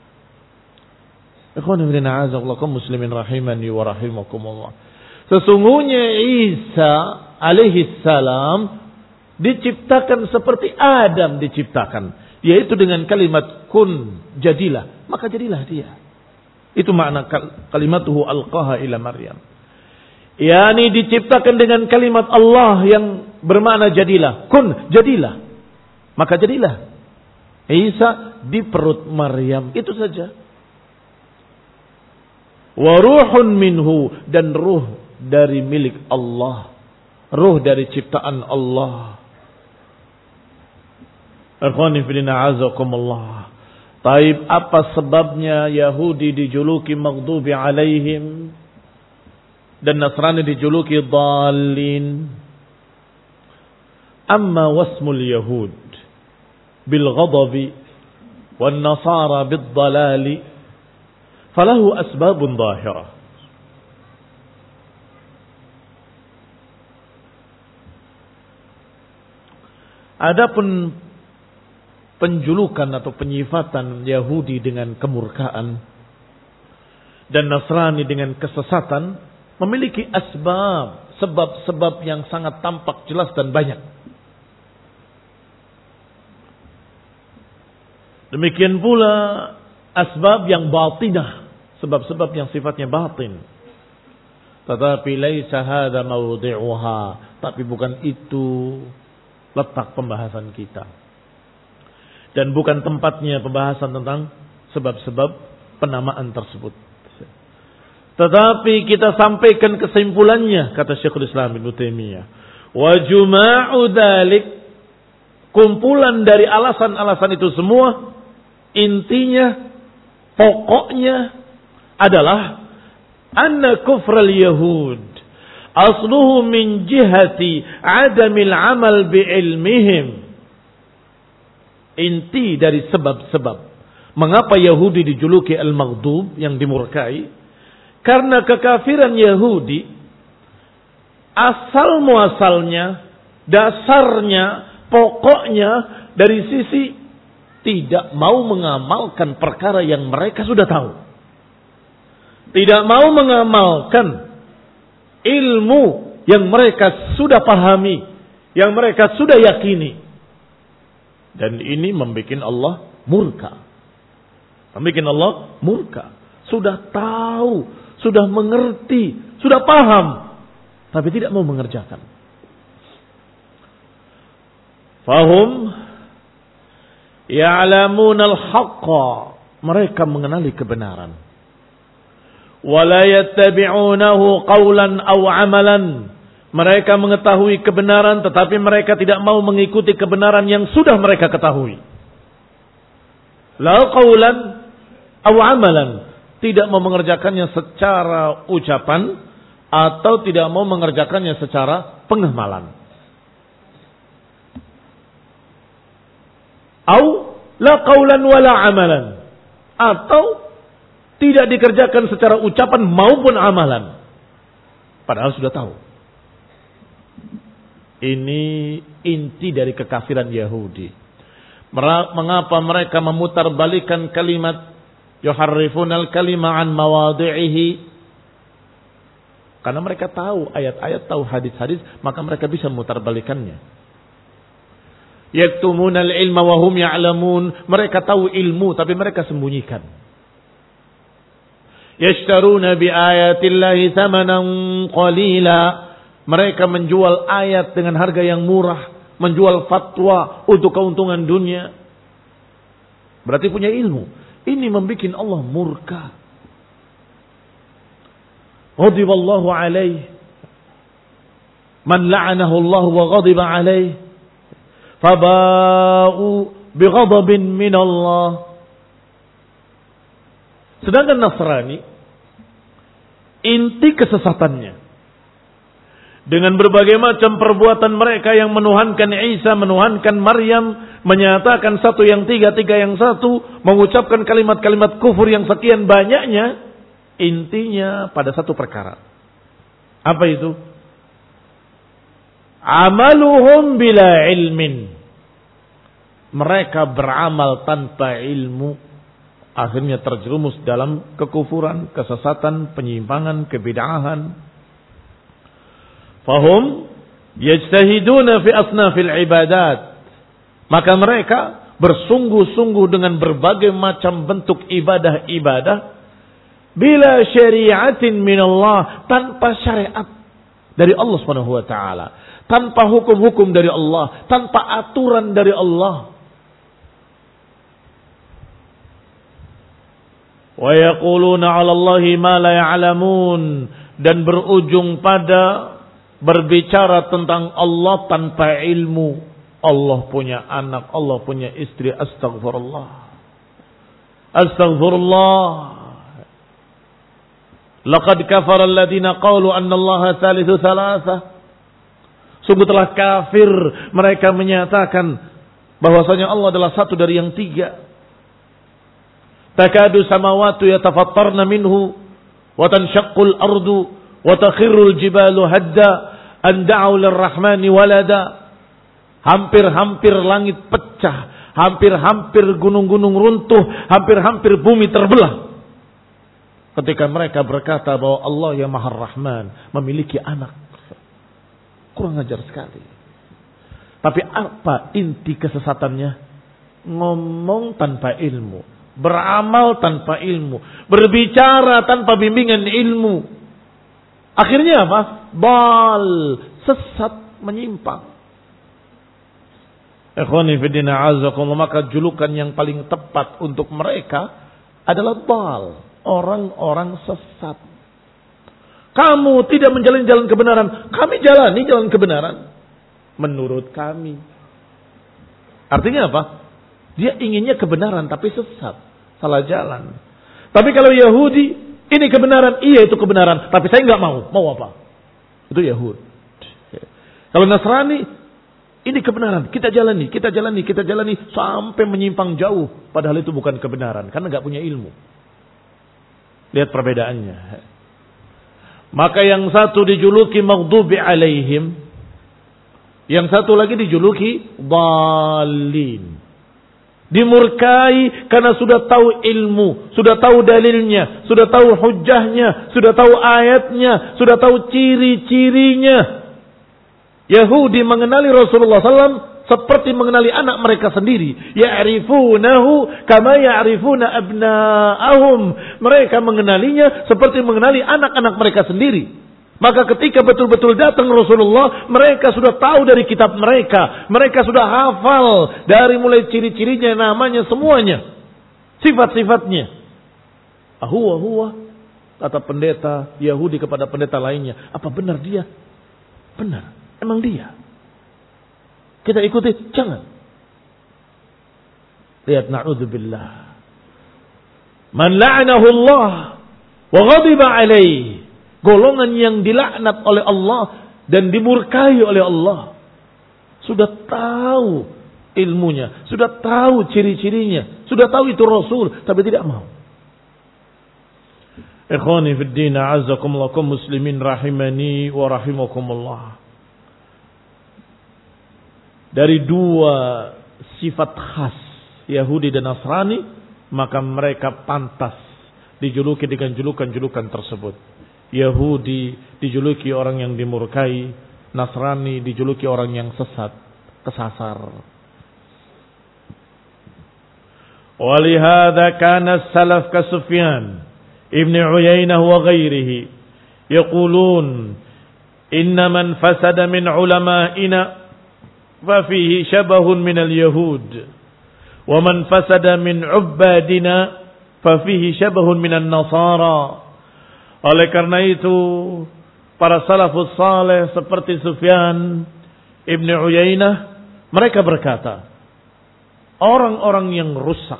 Ikhwanifidina'azakullakum muslimin rahimani wa rahimakumullah. Sesungguhnya Isa alaihi salam diciptakan seperti Adam diciptakan, yaitu dengan kalimat kun, jadilah, maka jadilah dia. Itu makna kalimatuhu alqaha ila Maryam. Yani diciptakan dengan kalimat Allah yang bermakna jadilah, kun, jadilah, maka jadilah. Isa di perut Maryam, itu saja. Wa ruhun minhu, dan ruh dari milik Allah, ruh dari ciptaan Allah. Akhwani fillah azakumullah. Taib, apa sebabnya Yahudi dijuluki maghdubi alaihim dan Nasrani dijuluki dhalin? Amma wasmul Yahud bil ghadabi wan Nasara bid dhalali falahu asbabun zahirah. Adapun penjulukan atau penyifatan Yahudi dengan kemurkaan dan Nasrani dengan kesesatan memiliki asbab, sebab-sebab yang sangat tampak, jelas dan banyak. Demikian pula asbab yang batinah, sebab-sebab yang sifatnya batin. Tetapi laisa hadza mawdi'uha, tapi bukan itu letak pembahasan kita. Dan bukan tempatnya pembahasan tentang sebab-sebab penamaan tersebut. Tetapi kita sampaikan kesimpulannya, kata Syekhul Islam Ibnu Taimiyah. Wa juma'u dzalik, kumpulan dari alasan-alasan itu semua, intinya, pokoknya adalah anna kufral yahud asluhu min jihati adamil amal bi ilmihim. Inti dari sebab-sebab mengapa Yahudi dijuluki al-maghdub, yang dimurkai, karena kekafiran Yahudi asal muasalnya, dasarnya, pokoknya dari sisi tidak mau mengamalkan perkara yang mereka sudah tahu. Tidak mau mengamalkan ilmu yang mereka sudah pahami, yang mereka sudah yakini. Dan ini membuat Allah murka. Membuat Allah murka. Sudah tahu, sudah mengerti, sudah paham, tapi tidak mau mengerjakan. Fahum ya'lamun al-haqqa, mereka mengenali kebenaran. Wala yattabi'unahu qawlan aw amalan, mereka mengetahui kebenaran tetapi mereka tidak mau mengikuti kebenaran yang sudah mereka ketahui. La qawlan aw amalan, tidak mau mengerjakannya secara ucapan atau tidak mau mengerjakannya secara penghamalan. Au la qawlan wala amalan, atau tidak dikerjakan secara ucapan maupun amalan, padahal sudah tahu. Ini inti dari kekafiran Yahudi. Mengapa mereka memutarbalikan kalimat yuharrifunal kalima an mawadhi'ihi? Karena mereka tahu ayat-ayat, tahu hadis-hadis, maka mereka bisa memutarbalikannya. Yaktumunal ilma wa hum ya'lamun, mereka tahu ilmu tapi mereka sembunyikan. Yashtaruna bi ayatillahi thamanan qalila, Mereka menjual ayat dengan harga yang murah, menjual fatwa untuk keuntungan dunia. Berarti punya ilmu. Ini membuat Allah murka. Ghadiballahu alaih. Man la'anahu Allah wa ghadiba alaih. Faba'u bighadabin min Allah. Sedangkan Nasrani, inti kesesatannya, dengan berbagai macam perbuatan mereka yang menuhankan Isa, menuhankan Maryam, menyatakan satu yang tiga, tiga yang satu, mengucapkan kalimat-kalimat kufur yang sekian banyaknya, intinya pada satu perkara. Apa itu? Amaluhum bila ilmin. Mereka beramal tanpa ilmu, akhirnya terjerumus dalam kekufuran, kesesatan, penyimpangan, kebid'ahan. Fahum yajtahiduna fi asnafil ibadat. Maka mereka bersungguh-sungguh dengan berbagai macam bentuk ibadah-ibadah bila syariatin minallah, tanpa syariat dari Allah Subhanahu wa taala, tanpa hukum-hukum dari Allah, tanpa aturan dari Allah. Wa yaquluna 'ala Allahi ma la ya'lamun, dan berujung pada berbicara tentang Allah tanpa ilmu. Allah punya anak, Allah punya istri. Astaghfirullah. Astaghfirullah. Laqad kafara alladhina qalu anna Allaha thalithu thalatha. Sungguh telah kafir mereka menyatakan bahwasanya Allah adalah satu dari yang tiga. Takadu samawati yatafattarna minhu wa tanshaqqul ardu wa takhirrul jibalu hadda an da'u lirrahmani walada. Hampir-hampir langit pecah, hampir-hampir gunung-gunung runtuh, hampir-hampir bumi terbelah ketika mereka berkata bahwa Allah yang Maha Rahman memiliki anak. Kurang ajar sekali. Tapi apa inti kesesatannya? Ngomong tanpa ilmu, beramal tanpa ilmu, berbicara tanpa bimbingan ilmu. Akhirnya apa? Bal, sesat, menyimpang. Ikhwani fiddina azakumullah, maka julukan yang paling tepat untuk mereka adalah bal, orang-orang sesat. Kamu tidak menjalani jalan kebenaran, kami jalani jalan kebenaran menurut kami. Artinya apa? Dia inginnya kebenaran tapi sesat, salah jalan. Tapi kalau Yahudi, ini kebenaran, iya itu kebenaran, tapi saya nggak mau. Mau apa? Itu Yahudi. Kalau Nasrani, ini kebenaran, kita jalani, kita jalani, kita jalani sampai menyimpang jauh, padahal itu bukan kebenaran karena nggak punya ilmu. Lihat perbedaannya. Maka yang satu dijuluki maghdubi alaihim, yang satu lagi dijuluki dhalin. Dimurkai karena sudah tahu ilmu, sudah tahu dalilnya, sudah tahu hujahnya, sudah tahu ayatnya, sudah tahu ciri-cirinya. Yahudi mengenali Rasulullah sallallahu alaihi wasallam seperti mengenali anak mereka sendiri. Ya'rifunahu kama ya'rifuna abna'ahum. Mereka mengenalinya seperti mengenali anak-anak mereka sendiri. Maka ketika betul-betul datang Rasulullah, mereka sudah tahu dari kitab mereka. Mereka sudah hafal dari mulai ciri-cirinya, namanya, semuanya. Sifat-sifatnya. Ahuwa huwa, kata pendeta Yahudi kepada pendeta lainnya. Apa benar dia? Benar. Emang dia. Kita ikuti? Jangan. Lihat, na'udzubillah. Man la'anahu Allah wa ghadiba alaih. Golongan yang dilaknat oleh Allah dan dimurkai oleh Allah. Sudah tahu ilmunya, sudah tahu ciri-cirinya, sudah tahu itu Rasul, tapi tidak mau. Ikhwani fid din, a'azzakumullah, kaum muslimin rahimani wa rahimakumullah. Dari dua sifat khas Yahudi dan Nasrani, maka mereka pantas dijuluki dengan julukan-julukan tersebut. Yahudi dijuluki orang yang dimurkai, Nasrani dijuluki orang yang sesat, kesasar. Walihada kana salaf ka Sufyan ibn Uyainah wa ghairihi yaqulun Inna man fasada min ulama'ina fa fihi syabahun minal yahud. Wa man fasada min ubbadina fa fihi syabahun minan nasara. Oleh karena itu, para salafus saleh seperti Sufyan Ibn Uyainah, mereka berkata, orang-orang yang rusak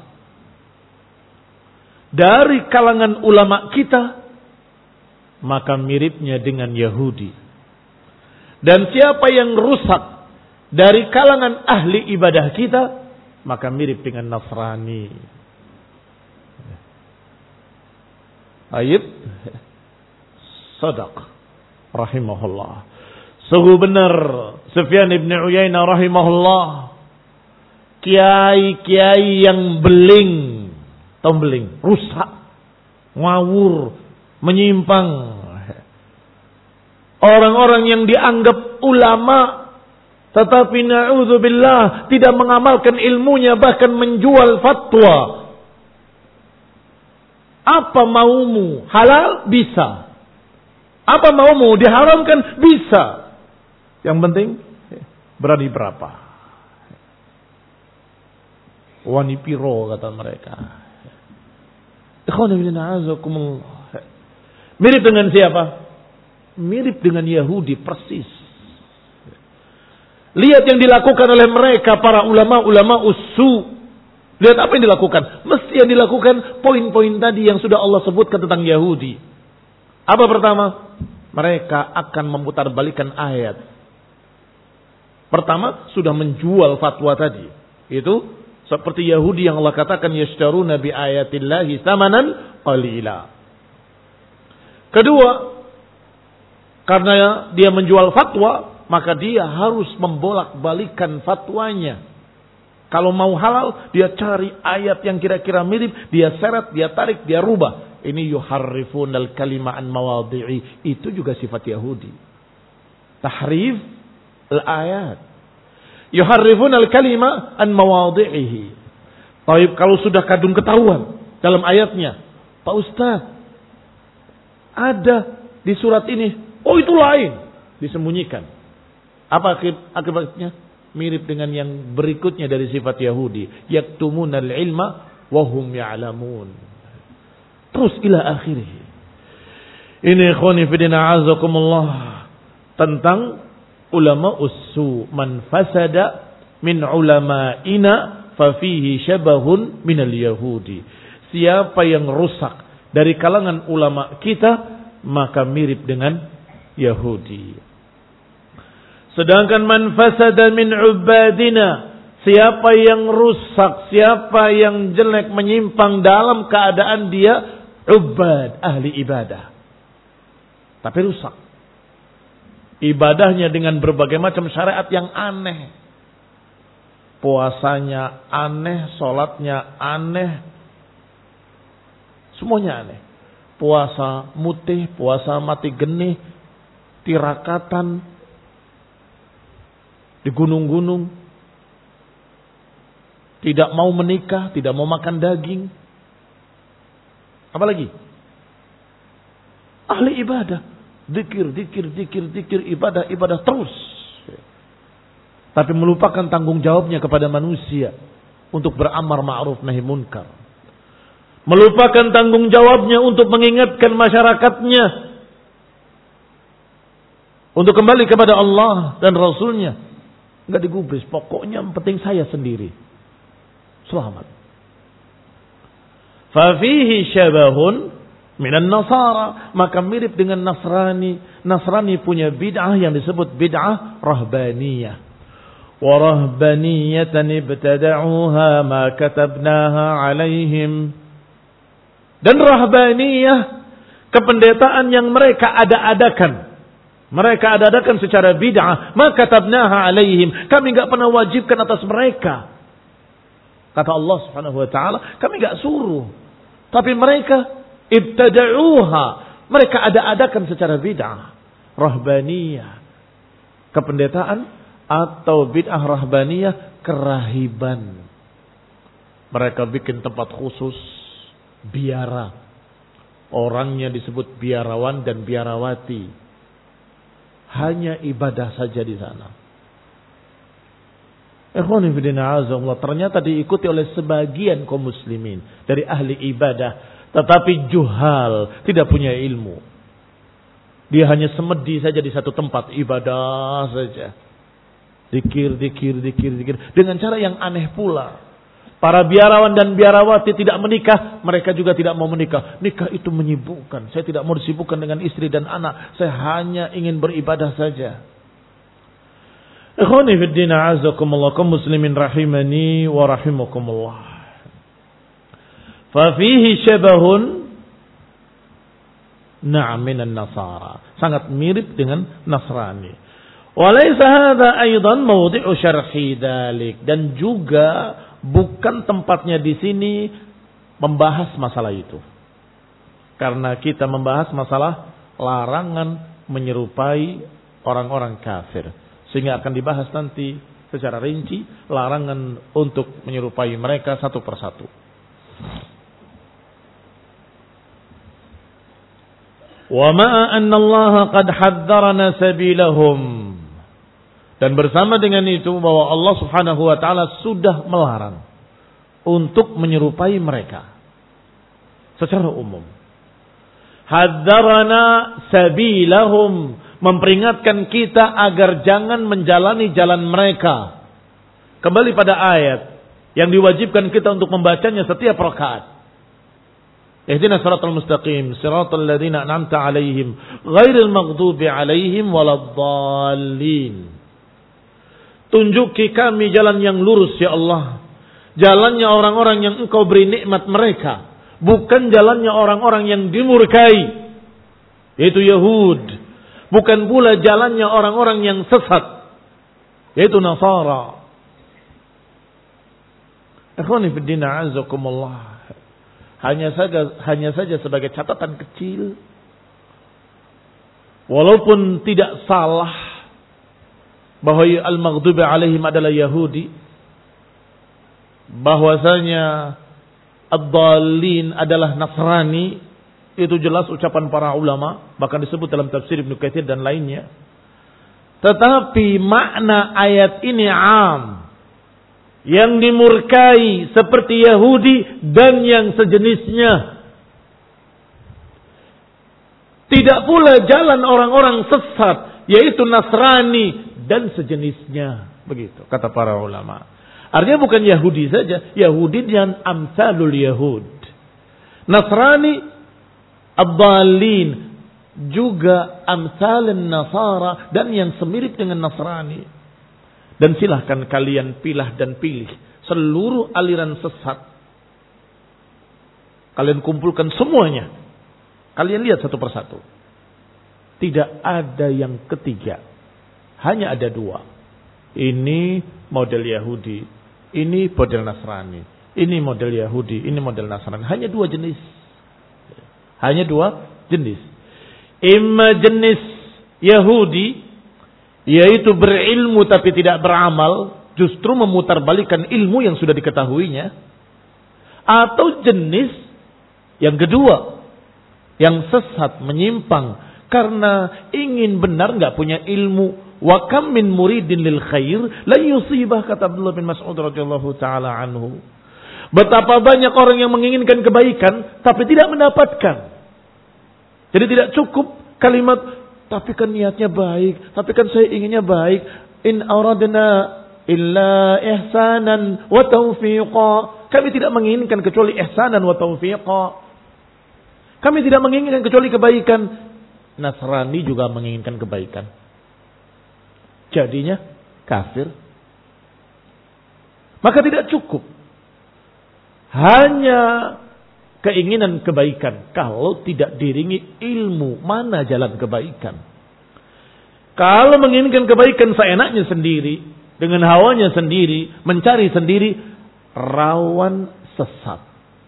dari kalangan ulama kita, maka miripnya dengan Yahudi. Dan siapa yang rusak dari kalangan ahli ibadah kita, maka mirip dengan Nasrani. Ayat Sadaq rahimahullah. Sungguh benar Sufyan ibn Uyainah rahimahullah, kiai-kiai yang beling, tahu beling, rusak, ngawur, menyimpang. Orang-orang yang dianggap ulama tetapi na'udzubillah tidak mengamalkan ilmunya, bahkan menjual fatwa. Apa maumu? Halal? Bisa. Apa maumu? Diharamkan? Bisa. Yang penting berani berapa? Wani piro kata mereka. Mirip dengan siapa? Mirip dengan Yahudi persis. Lihat yang dilakukan oleh mereka para ulama-ulama usu. Lihat apa yang dilakukan. Mesti yang dilakukan poin-poin tadi yang sudah Allah sebutkan tentang Yahudi. Apa pertama? Mereka akan memutarbalikkan ayat. Pertama, sudah menjual fatwa tadi. Itu seperti Yahudi yang Allah katakan yashtaruna bi ayatillahi tsamanan qalila. Kedua, karena dia menjual fatwa, maka dia harus membolak-balikan fatwanya. Kalau mau halal, dia cari ayat yang kira-kira mirip, dia seret, dia tarik, dia rubah. Ini yuharrifunal kalima an mawadhi'i. Itu juga sifat Yahudi. Tahrif al-ayat. Yuharrifunal kalima an mawadhi'ihi. Taib, kalau sudah kadung ketahuan dalam ayatnya, Pak Ustaz, ada di surat ini. Oh, itu lain. Disembunyikan. Apa akibatnya? Mirip dengan yang berikutnya dari sifat Yahudi. Yaktumunal ilma wa hum ya'lamun. Terus ila akhirih. Ini ikhwani fidina azakumullah. Tentang ulama ussu. Man fasada min ulama'ina fafihi syabahun minal yahudi. Siapa yang rusak dari kalangan ulama kita, maka mirip dengan Yahudi. Sedangkan man fasada min ubadina, siapa yang rusak, siapa yang jelek, menyimpang dalam keadaan dia ubad, ahli ibadah. Tapi rusak. Ibadahnya dengan berbagai macam syariat yang aneh. Puasanya aneh, sholatnya aneh. Semuanya aneh. Puasa mutih, puasa mati genih, tirakatan, di gunung-gunung, tidak mau menikah, tidak mau makan daging. Apalagi? Ahli ibadah, zikir, zikir, zikir, zikir, ibadah, ibadah terus. Tapi melupakan tanggung jawabnya kepada manusia untuk beramar ma'ruf nahi munkar. Melupakan tanggung jawabnya untuk mengingatkan masyarakatnya untuk kembali kepada Allah dan Rasulnya. Enggak digubris, pokoknya yang penting saya sendiri selamat. Fafihi syabahun minan nasara, maka mirip dengan Nasrani. Nasrani punya bid'ah yang disebut bid'ah rahbaniyah. Wa rahbaniyatan ibtada'uha ma katabnaha alaihim. Dan rahbaniyah, kependetaan yang mereka ada-adakan. Mereka ada-adakan secara bid'ah. Maka katabnaha alaihim. Kami enggak pernah wajibkan atas mereka. Kata Allah Subhanahu wa taala, kami enggak suruh. Tapi mereka ibtada'uha. Mereka ada-adakan secara bid'ah. Rahbaniyah. Kependetaan atau bid'ah rahbaniyah, kerahiban. Mereka bikin tempat khusus biara. Orangnya disebut biarawan dan biarawati. Hanya ibadah saja di sana. Ikhwani fillah, ternyata diikuti oleh sebagian kaum muslimin dari ahli ibadah, tetapi juhal, tidak punya ilmu. Dia hanya semedi saja di satu tempat, ibadah saja. Dikir, dikir, dikir, dikir. Dengan cara yang aneh pula. Para biarawan dan biarawati tidak menikah, mereka juga tidak mau menikah. Nikah itu menyibukkan. Saya tidak mau disibukkan dengan istri dan anak. Saya hanya ingin beribadah saja. Ikhwani fid din, a'azakumullah, kaum muslimin rahimani wa rahimakumullah. Fa fihi syabahun na'am minan nasara. Sangat mirip dengan Nasrani. Wa laysa hadha aidan mawdi'u syarhi dzalik, dan juga bukan tempatnya di sini membahas masalah itu. Karena kita membahas masalah larangan menyerupai orang-orang kafir. Sehingga akan dibahas nanti secara rinci larangan untuk menyerupai mereka satu persatu. Wa ma'a anna Allah qad haddharana sabilahum. Dan bersama dengan itu bahwa Allah Subhanahu wa taala sudah melarang untuk menyerupai mereka secara umum. Haddharana sabilahum, memperingatkan kita agar jangan menjalani jalan mereka. Kembali pada ayat yang diwajibkan kita untuk membacanya setiap rakaat. Ihdinas siratal mustaqim, siratal ladzina an'amta 'alaihim, ghairil maghdubi 'alaihim waladdallin. Tunjuki kami jalan yang lurus ya Allah. Jalannya orang-orang yang Engkau beri nikmat mereka, bukan jalannya orang-orang yang dimurkai, yaitu Yahud. Bukan pula jalannya orang-orang yang sesat, yaitu Nasara. Ikhwani fid din, a'azakumullah. Hanya saja hanya saja sebagai catatan kecil, walaupun tidak salah bahwa al-maghdubi alaihim adalah Yahudi, bahwasanya ad-dallin adalah Nasrani, itu jelas ucapan para ulama, bahkan disebut dalam tafsir Ibnu Katsir dan lainnya. Tetapi makna ayat ini am, yang dimurkai seperti Yahudi dan yang sejenisnya. Tidak pula jalan orang-orang sesat, yaitu Nasrani dan sejenisnya. Begitu kata para ulama. Artinya bukan Yahudi saja, Yahudi dan amsalul Yahud. Nasrani ad-dallin, juga amsalun Nasara, dan yang semirip dengan Nasrani. Dan silahkan kalian pilah dan pilih seluruh aliran sesat. Kalian kumpulkan semuanya. Kalian lihat satu persatu. Tidak ada yang ketiga. Hanya ada dua. Ini model Yahudi, ini model Nasrani. Ini model Yahudi, ini model Nasrani. Hanya dua jenis. Hanya dua jenis. Imma jenis Yahudi, yaitu berilmu tapi tidak beramal, justru memutarbalikkan ilmu yang sudah diketahuinya. Atau jenis yang kedua, yang sesat, menyimpang karena ingin benar, nggak punya ilmu. Wa kam min muridin lil khair la yusibah, kata Abdullah bin Mas'ud radhiyallahu taala anhu. Betapa banyak orang yang menginginkan kebaikan tapi tidak mendapatkan. Jadi tidak cukup kalimat tapi kan niatnya baik, tapi kan saya inginnya baik. In aradna illa ihsanan wa taufiqa. Kami tidak menginginkan kecuali ihsanan wa taufiqa. Kami tidak menginginkan kecuali kebaikan. Nasrani juga menginginkan kebaikan. Jadinya kafir. Maka tidak cukup hanya keinginan kebaikan kalau tidak diiringi ilmu mana jalan kebaikan. Kalau menginginkan kebaikan seenaknya sendiri, dengan hawanya sendiri, mencari sendiri, rawan sesat.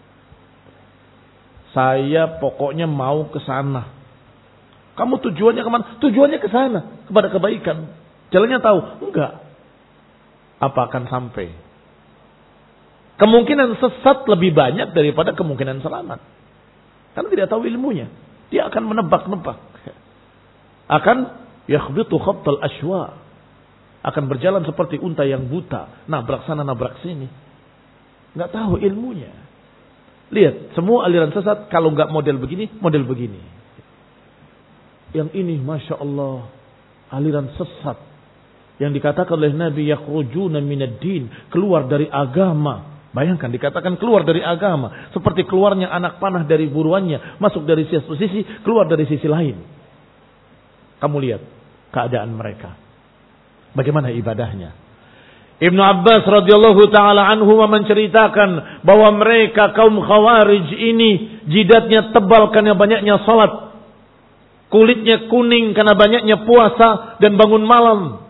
Saya pokoknya mau ke sana. Kamu tujuannya kemana? Tujuannya ke sana, kepada kebaikan. Jalannya tahu? Enggak. Apa akan sampai? Kemungkinan sesat lebih banyak daripada kemungkinan selamat. Karena tidak tahu ilmunya. Dia akan menebak-nebak. Akan yakhbitu khabtal ashwa, akan berjalan seperti unta yang buta, nabrak sana nabrak sini, nggak tahu ilmunya. Lihat, semua aliran sesat kalau nggak model begini, model begini. Yang ini, masya Allah, aliran sesat yang dikatakan oleh Nabi yakhrujuna minad din, keluar dari agama. Bayangkan dikatakan keluar dari agama, seperti keluarnya anak panah dari buruannya, masuk dari satu sisi, keluar dari sisi lain. Kamu lihat keadaan mereka, bagaimana ibadahnya. Ibnu Abbas radhiyallahu taala anhu menceritakan bahwa mereka kaum Khawarij ini jidatnya tebal karena banyaknya salat, kulitnya kuning karena banyaknya puasa dan bangun malam,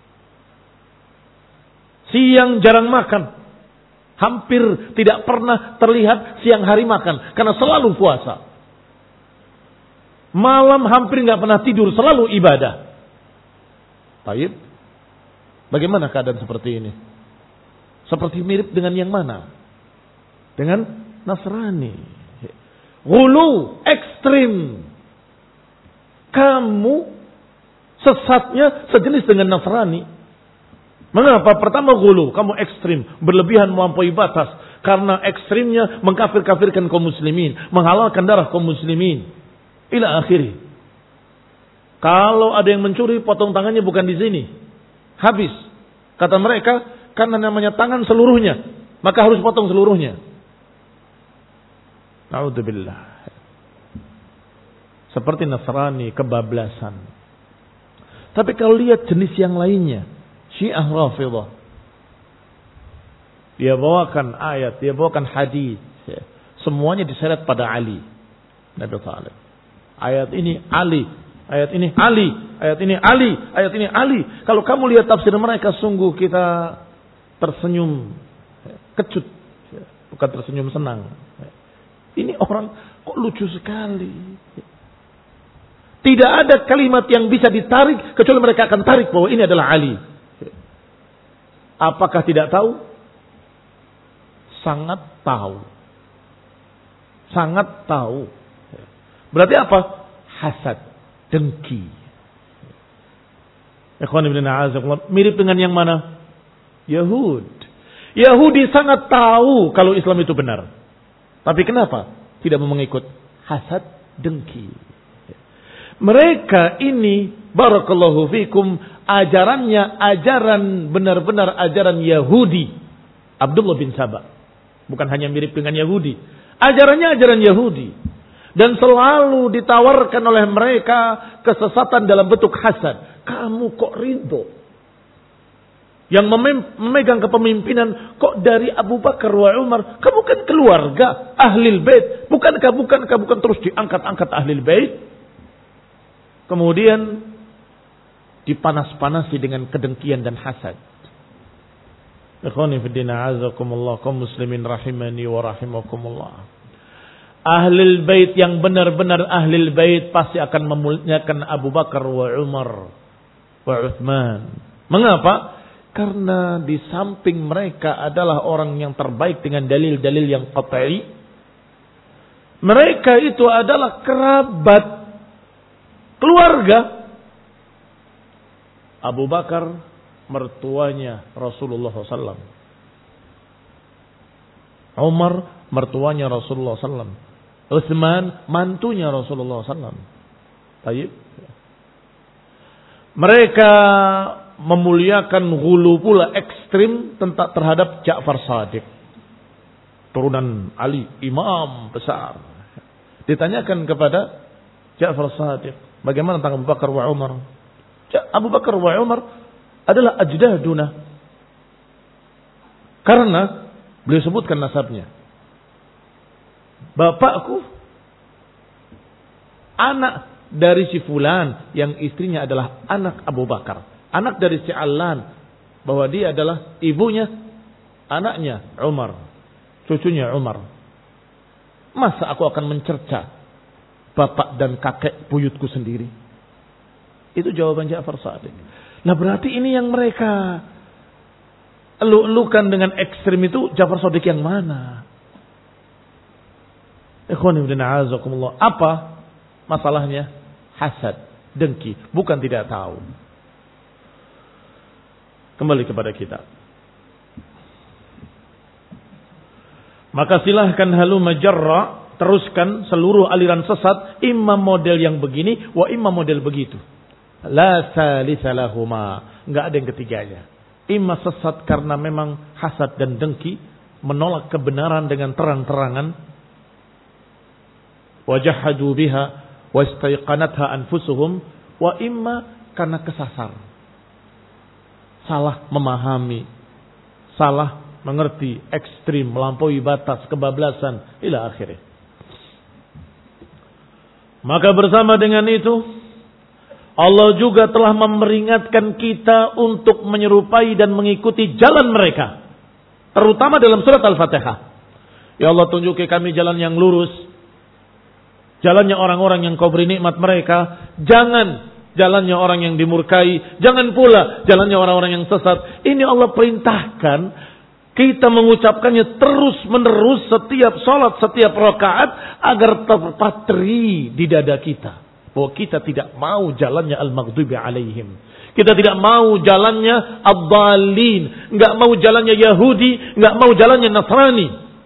siang jarang makan. Hampir tidak pernah terlihat siang hari makan karena selalu puasa. Malam hampir nggak pernah tidur, selalu ibadah. Taib, bagaimana keadaan seperti ini? Seperti mirip dengan yang mana? Dengan Nasrani. Ghulu, ekstrim. Kamu sesatnya sejenis dengan Nasrani. Mengapa? Pertama ghulu, kamu ekstrim, berlebihan melampaui batas. Karena ekstrimnya mengkafir-kafirkan kaum muslimin, menghalalkan darah kaum muslimin. Ila akhiri. Kalau ada yang mencuri, potong tangannya bukan di sini. Habis. Kata mereka, karena namanya tangan seluruhnya, maka harus potong seluruhnya. Na'udzubillah. Seperti Nasrani, kebablasan. Tapi kalau lihat jenis yang lainnya, Syiah Rafidhah, dia bawakan ayat, dia bawakan hadis, semuanya diseret pada Ali Nabi Thalib. Ayat ini Ali, ayat ini Ali, ayat ini Ali, ayat ini Ali. Kalau kamu lihat tafsir mereka, sungguh kita tersenyum kecut, bukan tersenyum senang. Ini orang kok lucu sekali. Tidak ada kalimat yang bisa ditarik kecuali mereka akan tarik bahwa ini adalah Ali. Apakah tidak tahu? Sangat tahu. Sangat tahu. Berarti apa? Hasad, dengki. Ikhwan ibn a'azakumullah, mirip dengan yang mana? Yahud. Yahudi sangat tahu kalau Islam itu benar. Tapi kenapa tidak mau mengikut? Hasad, dengki. Mereka ini, barakallahu fikum, ajarannya ajaran benar-benar ajaran Yahudi. Abdullah bin Saba. Bukan hanya mirip dengan Yahudi. Ajarannya ajaran Yahudi. Dan selalu ditawarkan oleh mereka kesesatan dalam bentuk hasad. Kamu kok ridho? Yang memegang kepemimpinan kok dari Abu Bakar wa Umar? Kamu kan keluarga Ahlul Bait. Bukankah, bukankah, bukan terus diangkat-angkat Ahlul Bait? Kemudian dipanas-panasi dengan kedengkian dan hasad. Ikhwani fiddin a'azakumullah, kaum muslimin rahimani wa rahimakumullah. Ahlul Bait yang benar-benar Ahlul Bait pasti akan memuliakan Abu Bakar wa Umar wa Uthman. Mengapa? Karena di samping mereka adalah orang yang terbaik dengan dalil-dalil yang qat'i. Mereka itu adalah kerabat, keluarga. Abu Bakar mertuanya Rasulullah shallallahu alaihi wasallam. Umar mertuanya Rasulullah shallallahu alaihi wasallam. Utsman mantunya Rasulullah shallallahu alaihi wasallam. Baik. Mereka memuliakan ghulu pula ekstrim tentang terhadap Ja'far Shadiq, turunan Ali, imam besar. Ditanyakan kepada Ja'far Shadiq, bagaimana tentang Abu Bakar wa Umar? Abu Bakar wa Umar adalah ajdaduna. Karena beliau sebutkan nasabnya. Bapakku anak dari si fulan yang istrinya adalah anak Abu Bakar. Anak dari si Allan, bahwa dia adalah ibunya anaknya Umar, cucunya Umar. Masa aku akan mencerca bapak dan kakek buyutku sendiri? Itu jawaban Ja'far Shadiq. Nah berarti ini yang mereka elu-elukan dengan ekstrim itu Ja'far Shadiq yang mana? Ikhwan ibn a'azakumullah. Apa masalahnya? Hasad, dengki, bukan tidak tahu. Kembali kepada kita. Maka silahkan halumma jarra, teruskan seluruh aliran sesat, imam model yang begini, wa imam model begitu. La salisa lahuma, enggak ada yang ketiganya. Imam sesat karena memang hasad dan dengki, menolak kebenaran dengan terang-terangan, wajahadu biha wastaiqanatha anfusuhum, wa imma karena kesasar, salah memahami, salah mengerti, ekstrim, melampaui batas, kebablasan, ila akhirnya. Maka bersama dengan itu, Allah juga telah memperingatkan kita untuk menyerupai dan mengikuti jalan mereka. Terutama dalam surat Al-Fatihah. Ya Allah, tunjuki kami jalan yang lurus. Jalannya orang-orang yang kau beri nikmat mereka. Jangan jalannya orang yang dimurkai. Jangan pula jalannya orang-orang yang sesat. Ini Allah perintahkan kita mengucapkannya terus menerus setiap salat, setiap rakaat agar terpatri di dada kita bahwa kita tidak mau jalannya al-maghdubi alaihim. Kita tidak mau jalannya ad-dallin, enggak mau jalannya Yahudi, enggak mau jalannya Nasrani.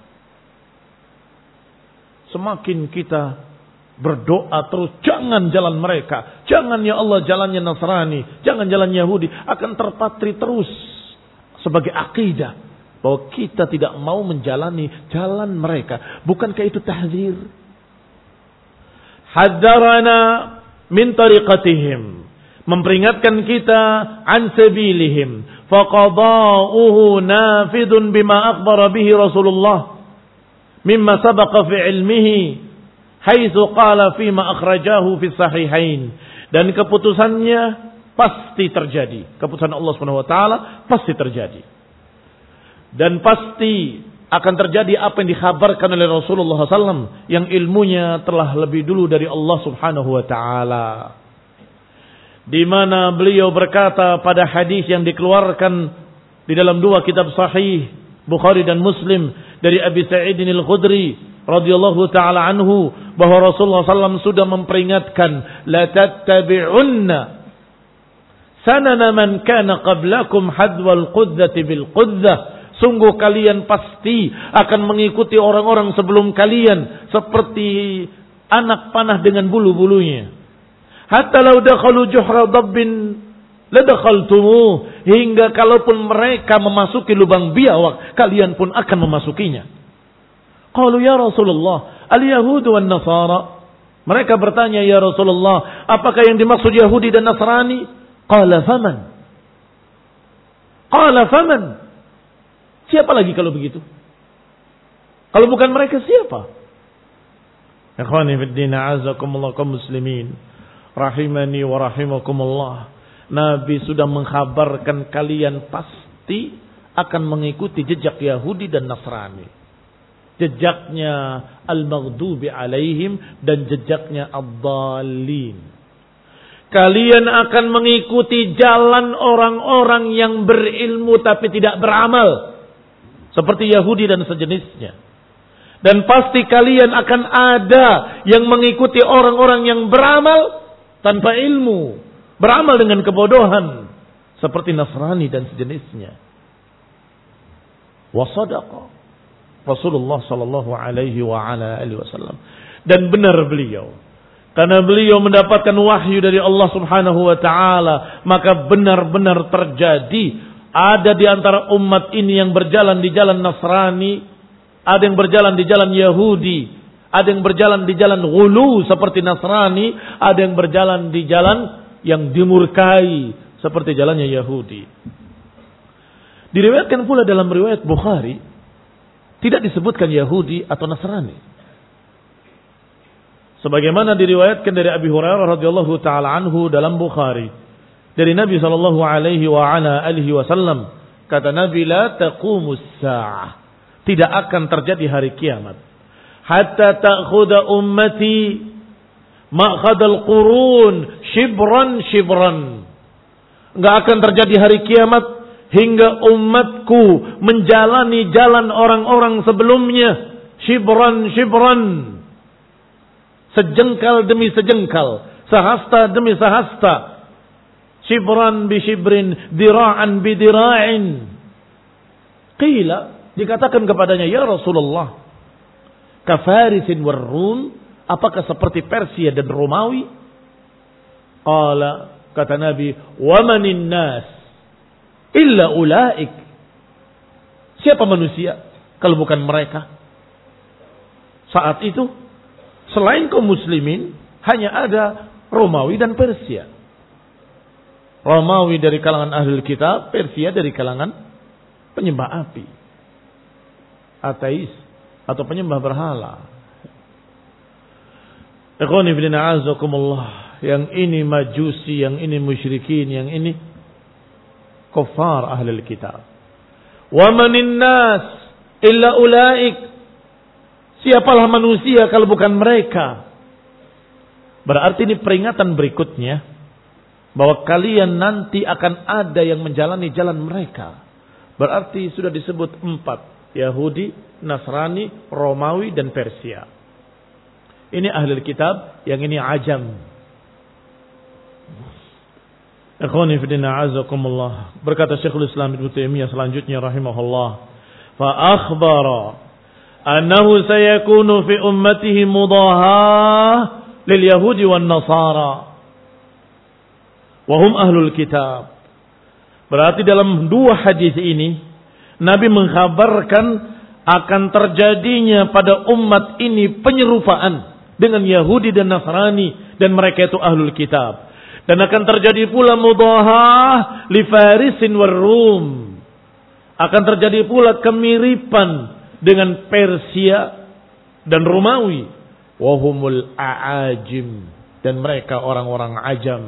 Semakin kita berdoa terus jangan jalan mereka, jangan ya Allah jalannya Nasrani, jangan jalan Yahudi, akan terpatri terus sebagai akidah bahwa kita tidak mau menjalani jalan mereka. Bukankah itu tahzir? Hadzarana min tariqatihim, memperingatkan kita an sabilihim, faqada'uhu nafidun bima akhbara bihi Rasulullah mimma sabaqa fi ilmihi haitsu qala fima akhrajahu fi sahihain. Dan keputusannya pasti terjadi. Keputusan Allah Subhanahu wa taala pasti terjadi. Dan pasti akan terjadi apa yang dikhabarkan oleh Rasulullah shallallahu alaihi wasallam yang ilmunya telah lebih dulu dari Allah Subhanahu wa taala. Di mana beliau berkata pada hadis yang dikeluarkan di dalam dua kitab sahih Bukhari dan Muslim dari Abi Sa'id al-Khudri radhiyallahu taala anhu bahwa Rasulullah shallallahu alaihi wasallam sudah memperingatkan la tattabi'unna sanana man kana qablakum hadwal qudzati bil qudzah. Sungguh kalian pasti akan mengikuti orang-orang sebelum kalian seperti anak panah dengan bulu-bulunya. Hatta law dakhalu juhra dabbin ladakhaltumuh, hingga kalaupun mereka memasuki lubang biawak, kalian pun akan memasukinya. Qalu ya Rasulullah, al-yahudu wan nasara. Mereka bertanya, ya Rasulullah, apakah yang dimaksud Yahudi dan Nasrani? Qala faman? Qala faman? Siapa lagi kalau begitu? Kalau bukan mereka siapa? Ikhwani fid din, a'azakumullah kaum muslimin, rahimani wa rahimakumullah. Nabi sudah mengkhabarkan kalian pasti akan mengikuti jejak Yahudi dan Nasrani. Jejaknya al-maghdubi alaihim dan jejaknya ad-dallin. Kalian akan mengikuti jalan orang-orang yang berilmu tapi tidak beramal. Seperti Yahudi dan sejenisnya. Dan pasti kalian akan ada yang mengikuti orang-orang yang beramal tanpa ilmu. Beramal dengan kebodohan. Seperti Nasrani dan sejenisnya. Wa sadaqa Rasulullah sallallahu alaihi wa ala alihi wasallam. Dan benar beliau. Karena beliau mendapatkan wahyu dari Allah subhanahu wa ta'ala. Maka benar-benar terjadi. Ada di antara umat ini yang berjalan di jalan Nasrani, ada yang berjalan di jalan Yahudi, ada yang berjalan di jalan ghulu seperti Nasrani, ada yang berjalan di jalan yang dimurkai seperti jalannya Yahudi. Diriwayatkan pula dalam riwayat Bukhari, tidak disebutkan Yahudi atau Nasrani. Sebagaimana diriwayatkan dari Abi Hurairah radhiyallahu taala anhu dalam Bukhari. Dari Nabi sallallahu alaihi wa ala alihi wasallam, kata Nabi, la taqumus sa'ah, tidak akan terjadi hari kiamat hatta ta'khudha ummati ma'khadal qurun shibran shibran. Enggak akan terjadi hari kiamat hingga umatku menjalani jalan orang-orang sebelumnya, shibran shibran, sejengkal demi sejengkal, sahasta demi sahasta, shibran bi shibrin, dira'an bi dira'in. Qila, dikatakan kepadanya, ya Rasulullah, kafarisin war Rum, apakah seperti Persia dan Romawi? Qala, kata Nabi, wa manin nas illa ulaik. Siapa manusia kalau bukan mereka? Saat itu selain kaum muslimin hanya ada Romawi dan Persia. Romawi dari kalangan ahlul kitab, Persia dari kalangan penyembah api, ateis atau penyembah berhala. Ikhwani fillah azakumullah, yang ini majusi, yang ini musyrikin, yang ini kufar ahlul kitab. Wa manin nas illa ulaik. Siapalah manusia kalau bukan mereka? Berarti ini peringatan berikutnya bahwa kalian nanti akan ada yang menjalani jalan mereka. Berarti sudah disebut empat, Yahudi, Nasrani, Romawi, dan Persia. Ini ahlul kitab, yang ini ajam. Ikhwani fillah azakumullah. Berkata Syekhul Islam Ibnu Taimiyah selanjutnya rahimahullah, fa akhbara annahu sayakunu fi ummatihi mudahah lil yahudi wan nasara wa hum ahlul kitab. Berarti dalam dua hadis ini Nabi mengkhabarkan akan terjadinya pada umat ini penyerupaan dengan Yahudi dan Nasrani, dan mereka itu ahlul kitab. Dan akan terjadi pula mudahah li Farisin war Rum. Akan terjadi pula kemiripan dengan Persia dan Romawi. Wahumul a'ajim, dan mereka orang-orang ajam.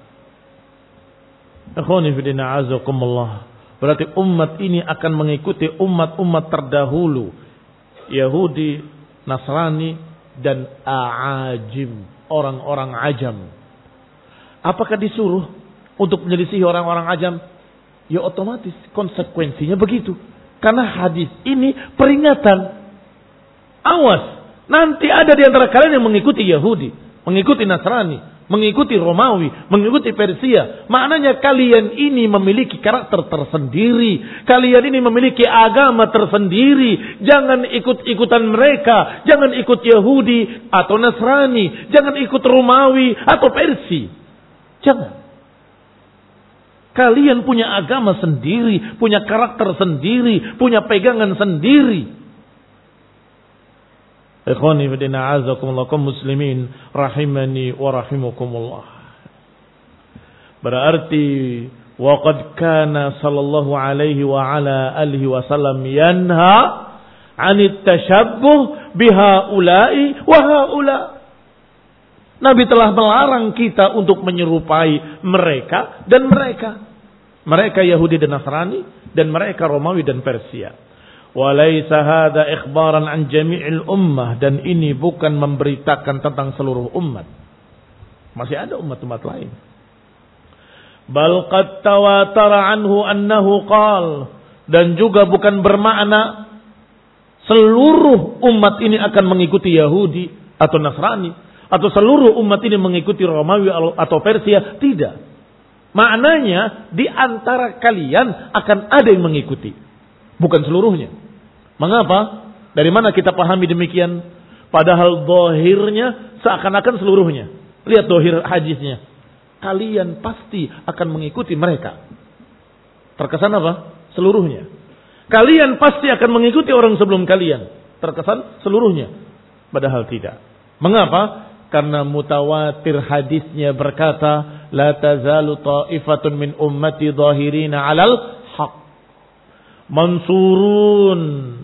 Ikhwani fillah azakumullah. Berarti umat ini akan mengikuti umat-umat terdahulu, Yahudi, Nasrani, dan a'ajim, orang-orang ajam. Apakah disuruh untuk menyelisihi orang-orang ajam? Ya otomatis konsekuensinya begitu. Karena hadis ini peringatan. Awas, nanti ada di antara kalian yang mengikuti Yahudi, mengikuti Nasrani, mengikuti Romawi, mengikuti Persia. Maknanya kalian ini memiliki karakter tersendiri. Kalian ini memiliki agama tersendiri. Jangan ikut-ikutan mereka. Jangan ikut Yahudi atau Nasrani. Jangan ikut Romawi atau Persia. Jangan. Kalian punya agama sendiri, punya karakter sendiri, punya pegangan sendiri. Ikhwani fillah azakumullah kaum muslimin rahimani wa rahimakumullah. Berarti waqad kana sallallahu alaihi wa ala alihi wasallam yanha 'anit tashabbuh bihaula'i wa haula'. Nabi telah melarang kita untuk menyerupai mereka dan mereka. Mereka Yahudi dan Nasrani, dan mereka Romawi dan Persia. Walaysa hadha ikhbaran an jami'il ummah, dan ini bukan memberitakan tentang seluruh umat. Masih ada umat-umat lain. Bal qad tawatara anhu annahu qal, dan juga bukan bermakna seluruh umat ini akan mengikuti Yahudi atau Nasrani, atau seluruh umat ini mengikuti Romawi atau Persia. Tidak. Maknanya di antara kalian akan ada yang mengikuti, bukan seluruhnya. Mengapa? Dari mana kita pahami demikian? Padahal zahirnya seakan-akan seluruhnya. Lihat zahir hadisnya. Kalian pasti akan mengikuti mereka. Terkesan apa? Seluruhnya. Kalian pasti akan mengikuti orang sebelum kalian. Terkesan seluruhnya. Padahal tidak. Mengapa? Karena mutawatir hadisnya berkata, la tazalu ta'ifatun min ummati zahirina 'alal haq mansurun,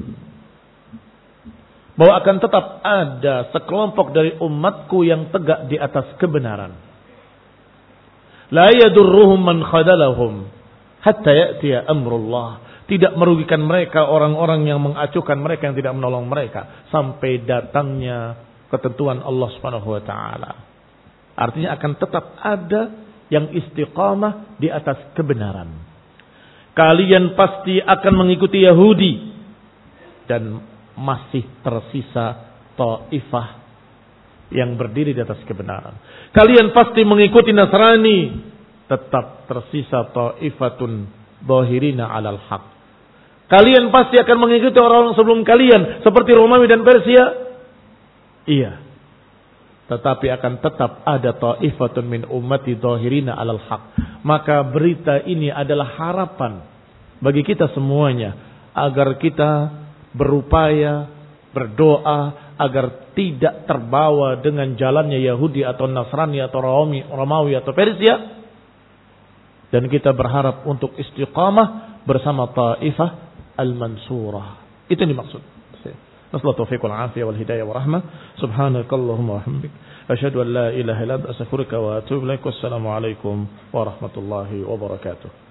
bahwa akan tetap ada sekelompok dari umatku yang tegak di atas kebenaran. La yadurruhum man khadalahum hatta ya'tiya amrullah. Tidak merugikan mereka orang-orang yang mengacuhkan mereka, yang tidak menolong mereka, sampai datangnya ketentuan Allah Subhanahu wa taala. Artinya akan tetap ada yang istiqamah di atas kebenaran. Kalian pasti akan mengikuti Yahudi, dan masih tersisa taifah yang berdiri di atas kebenaran. Kalian pasti mengikuti Nasrani, tetap tersisa ta'ifatun dhahirina 'alal haq. Kalian pasti akan mengikuti orang-orang sebelum kalian seperti Romawi dan Persia. Iya. Tetapi akan tetap ada ta'ifatun min ummati dhahirina 'alal haq. Maka berita ini adalah harapan bagi kita semuanya agar kita berupaya, berdoa agar tidak terbawa dengan jalannya Yahudi atau Nasrani atau Romawi, Romawi atau Persia, dan kita berharap untuk istiqamah bersama Taifah al-Mansurah. Itu yang dimaksud. Nasallahu taufiq wal afiyah wal hidayah wa rahmah. Subhanakallahumma wa bihamdik asyhadu an la ilaha illa anta astaghfiruka wa atubu ilaik. Wassalamu alaikum warahmatullahi wabarakatuh.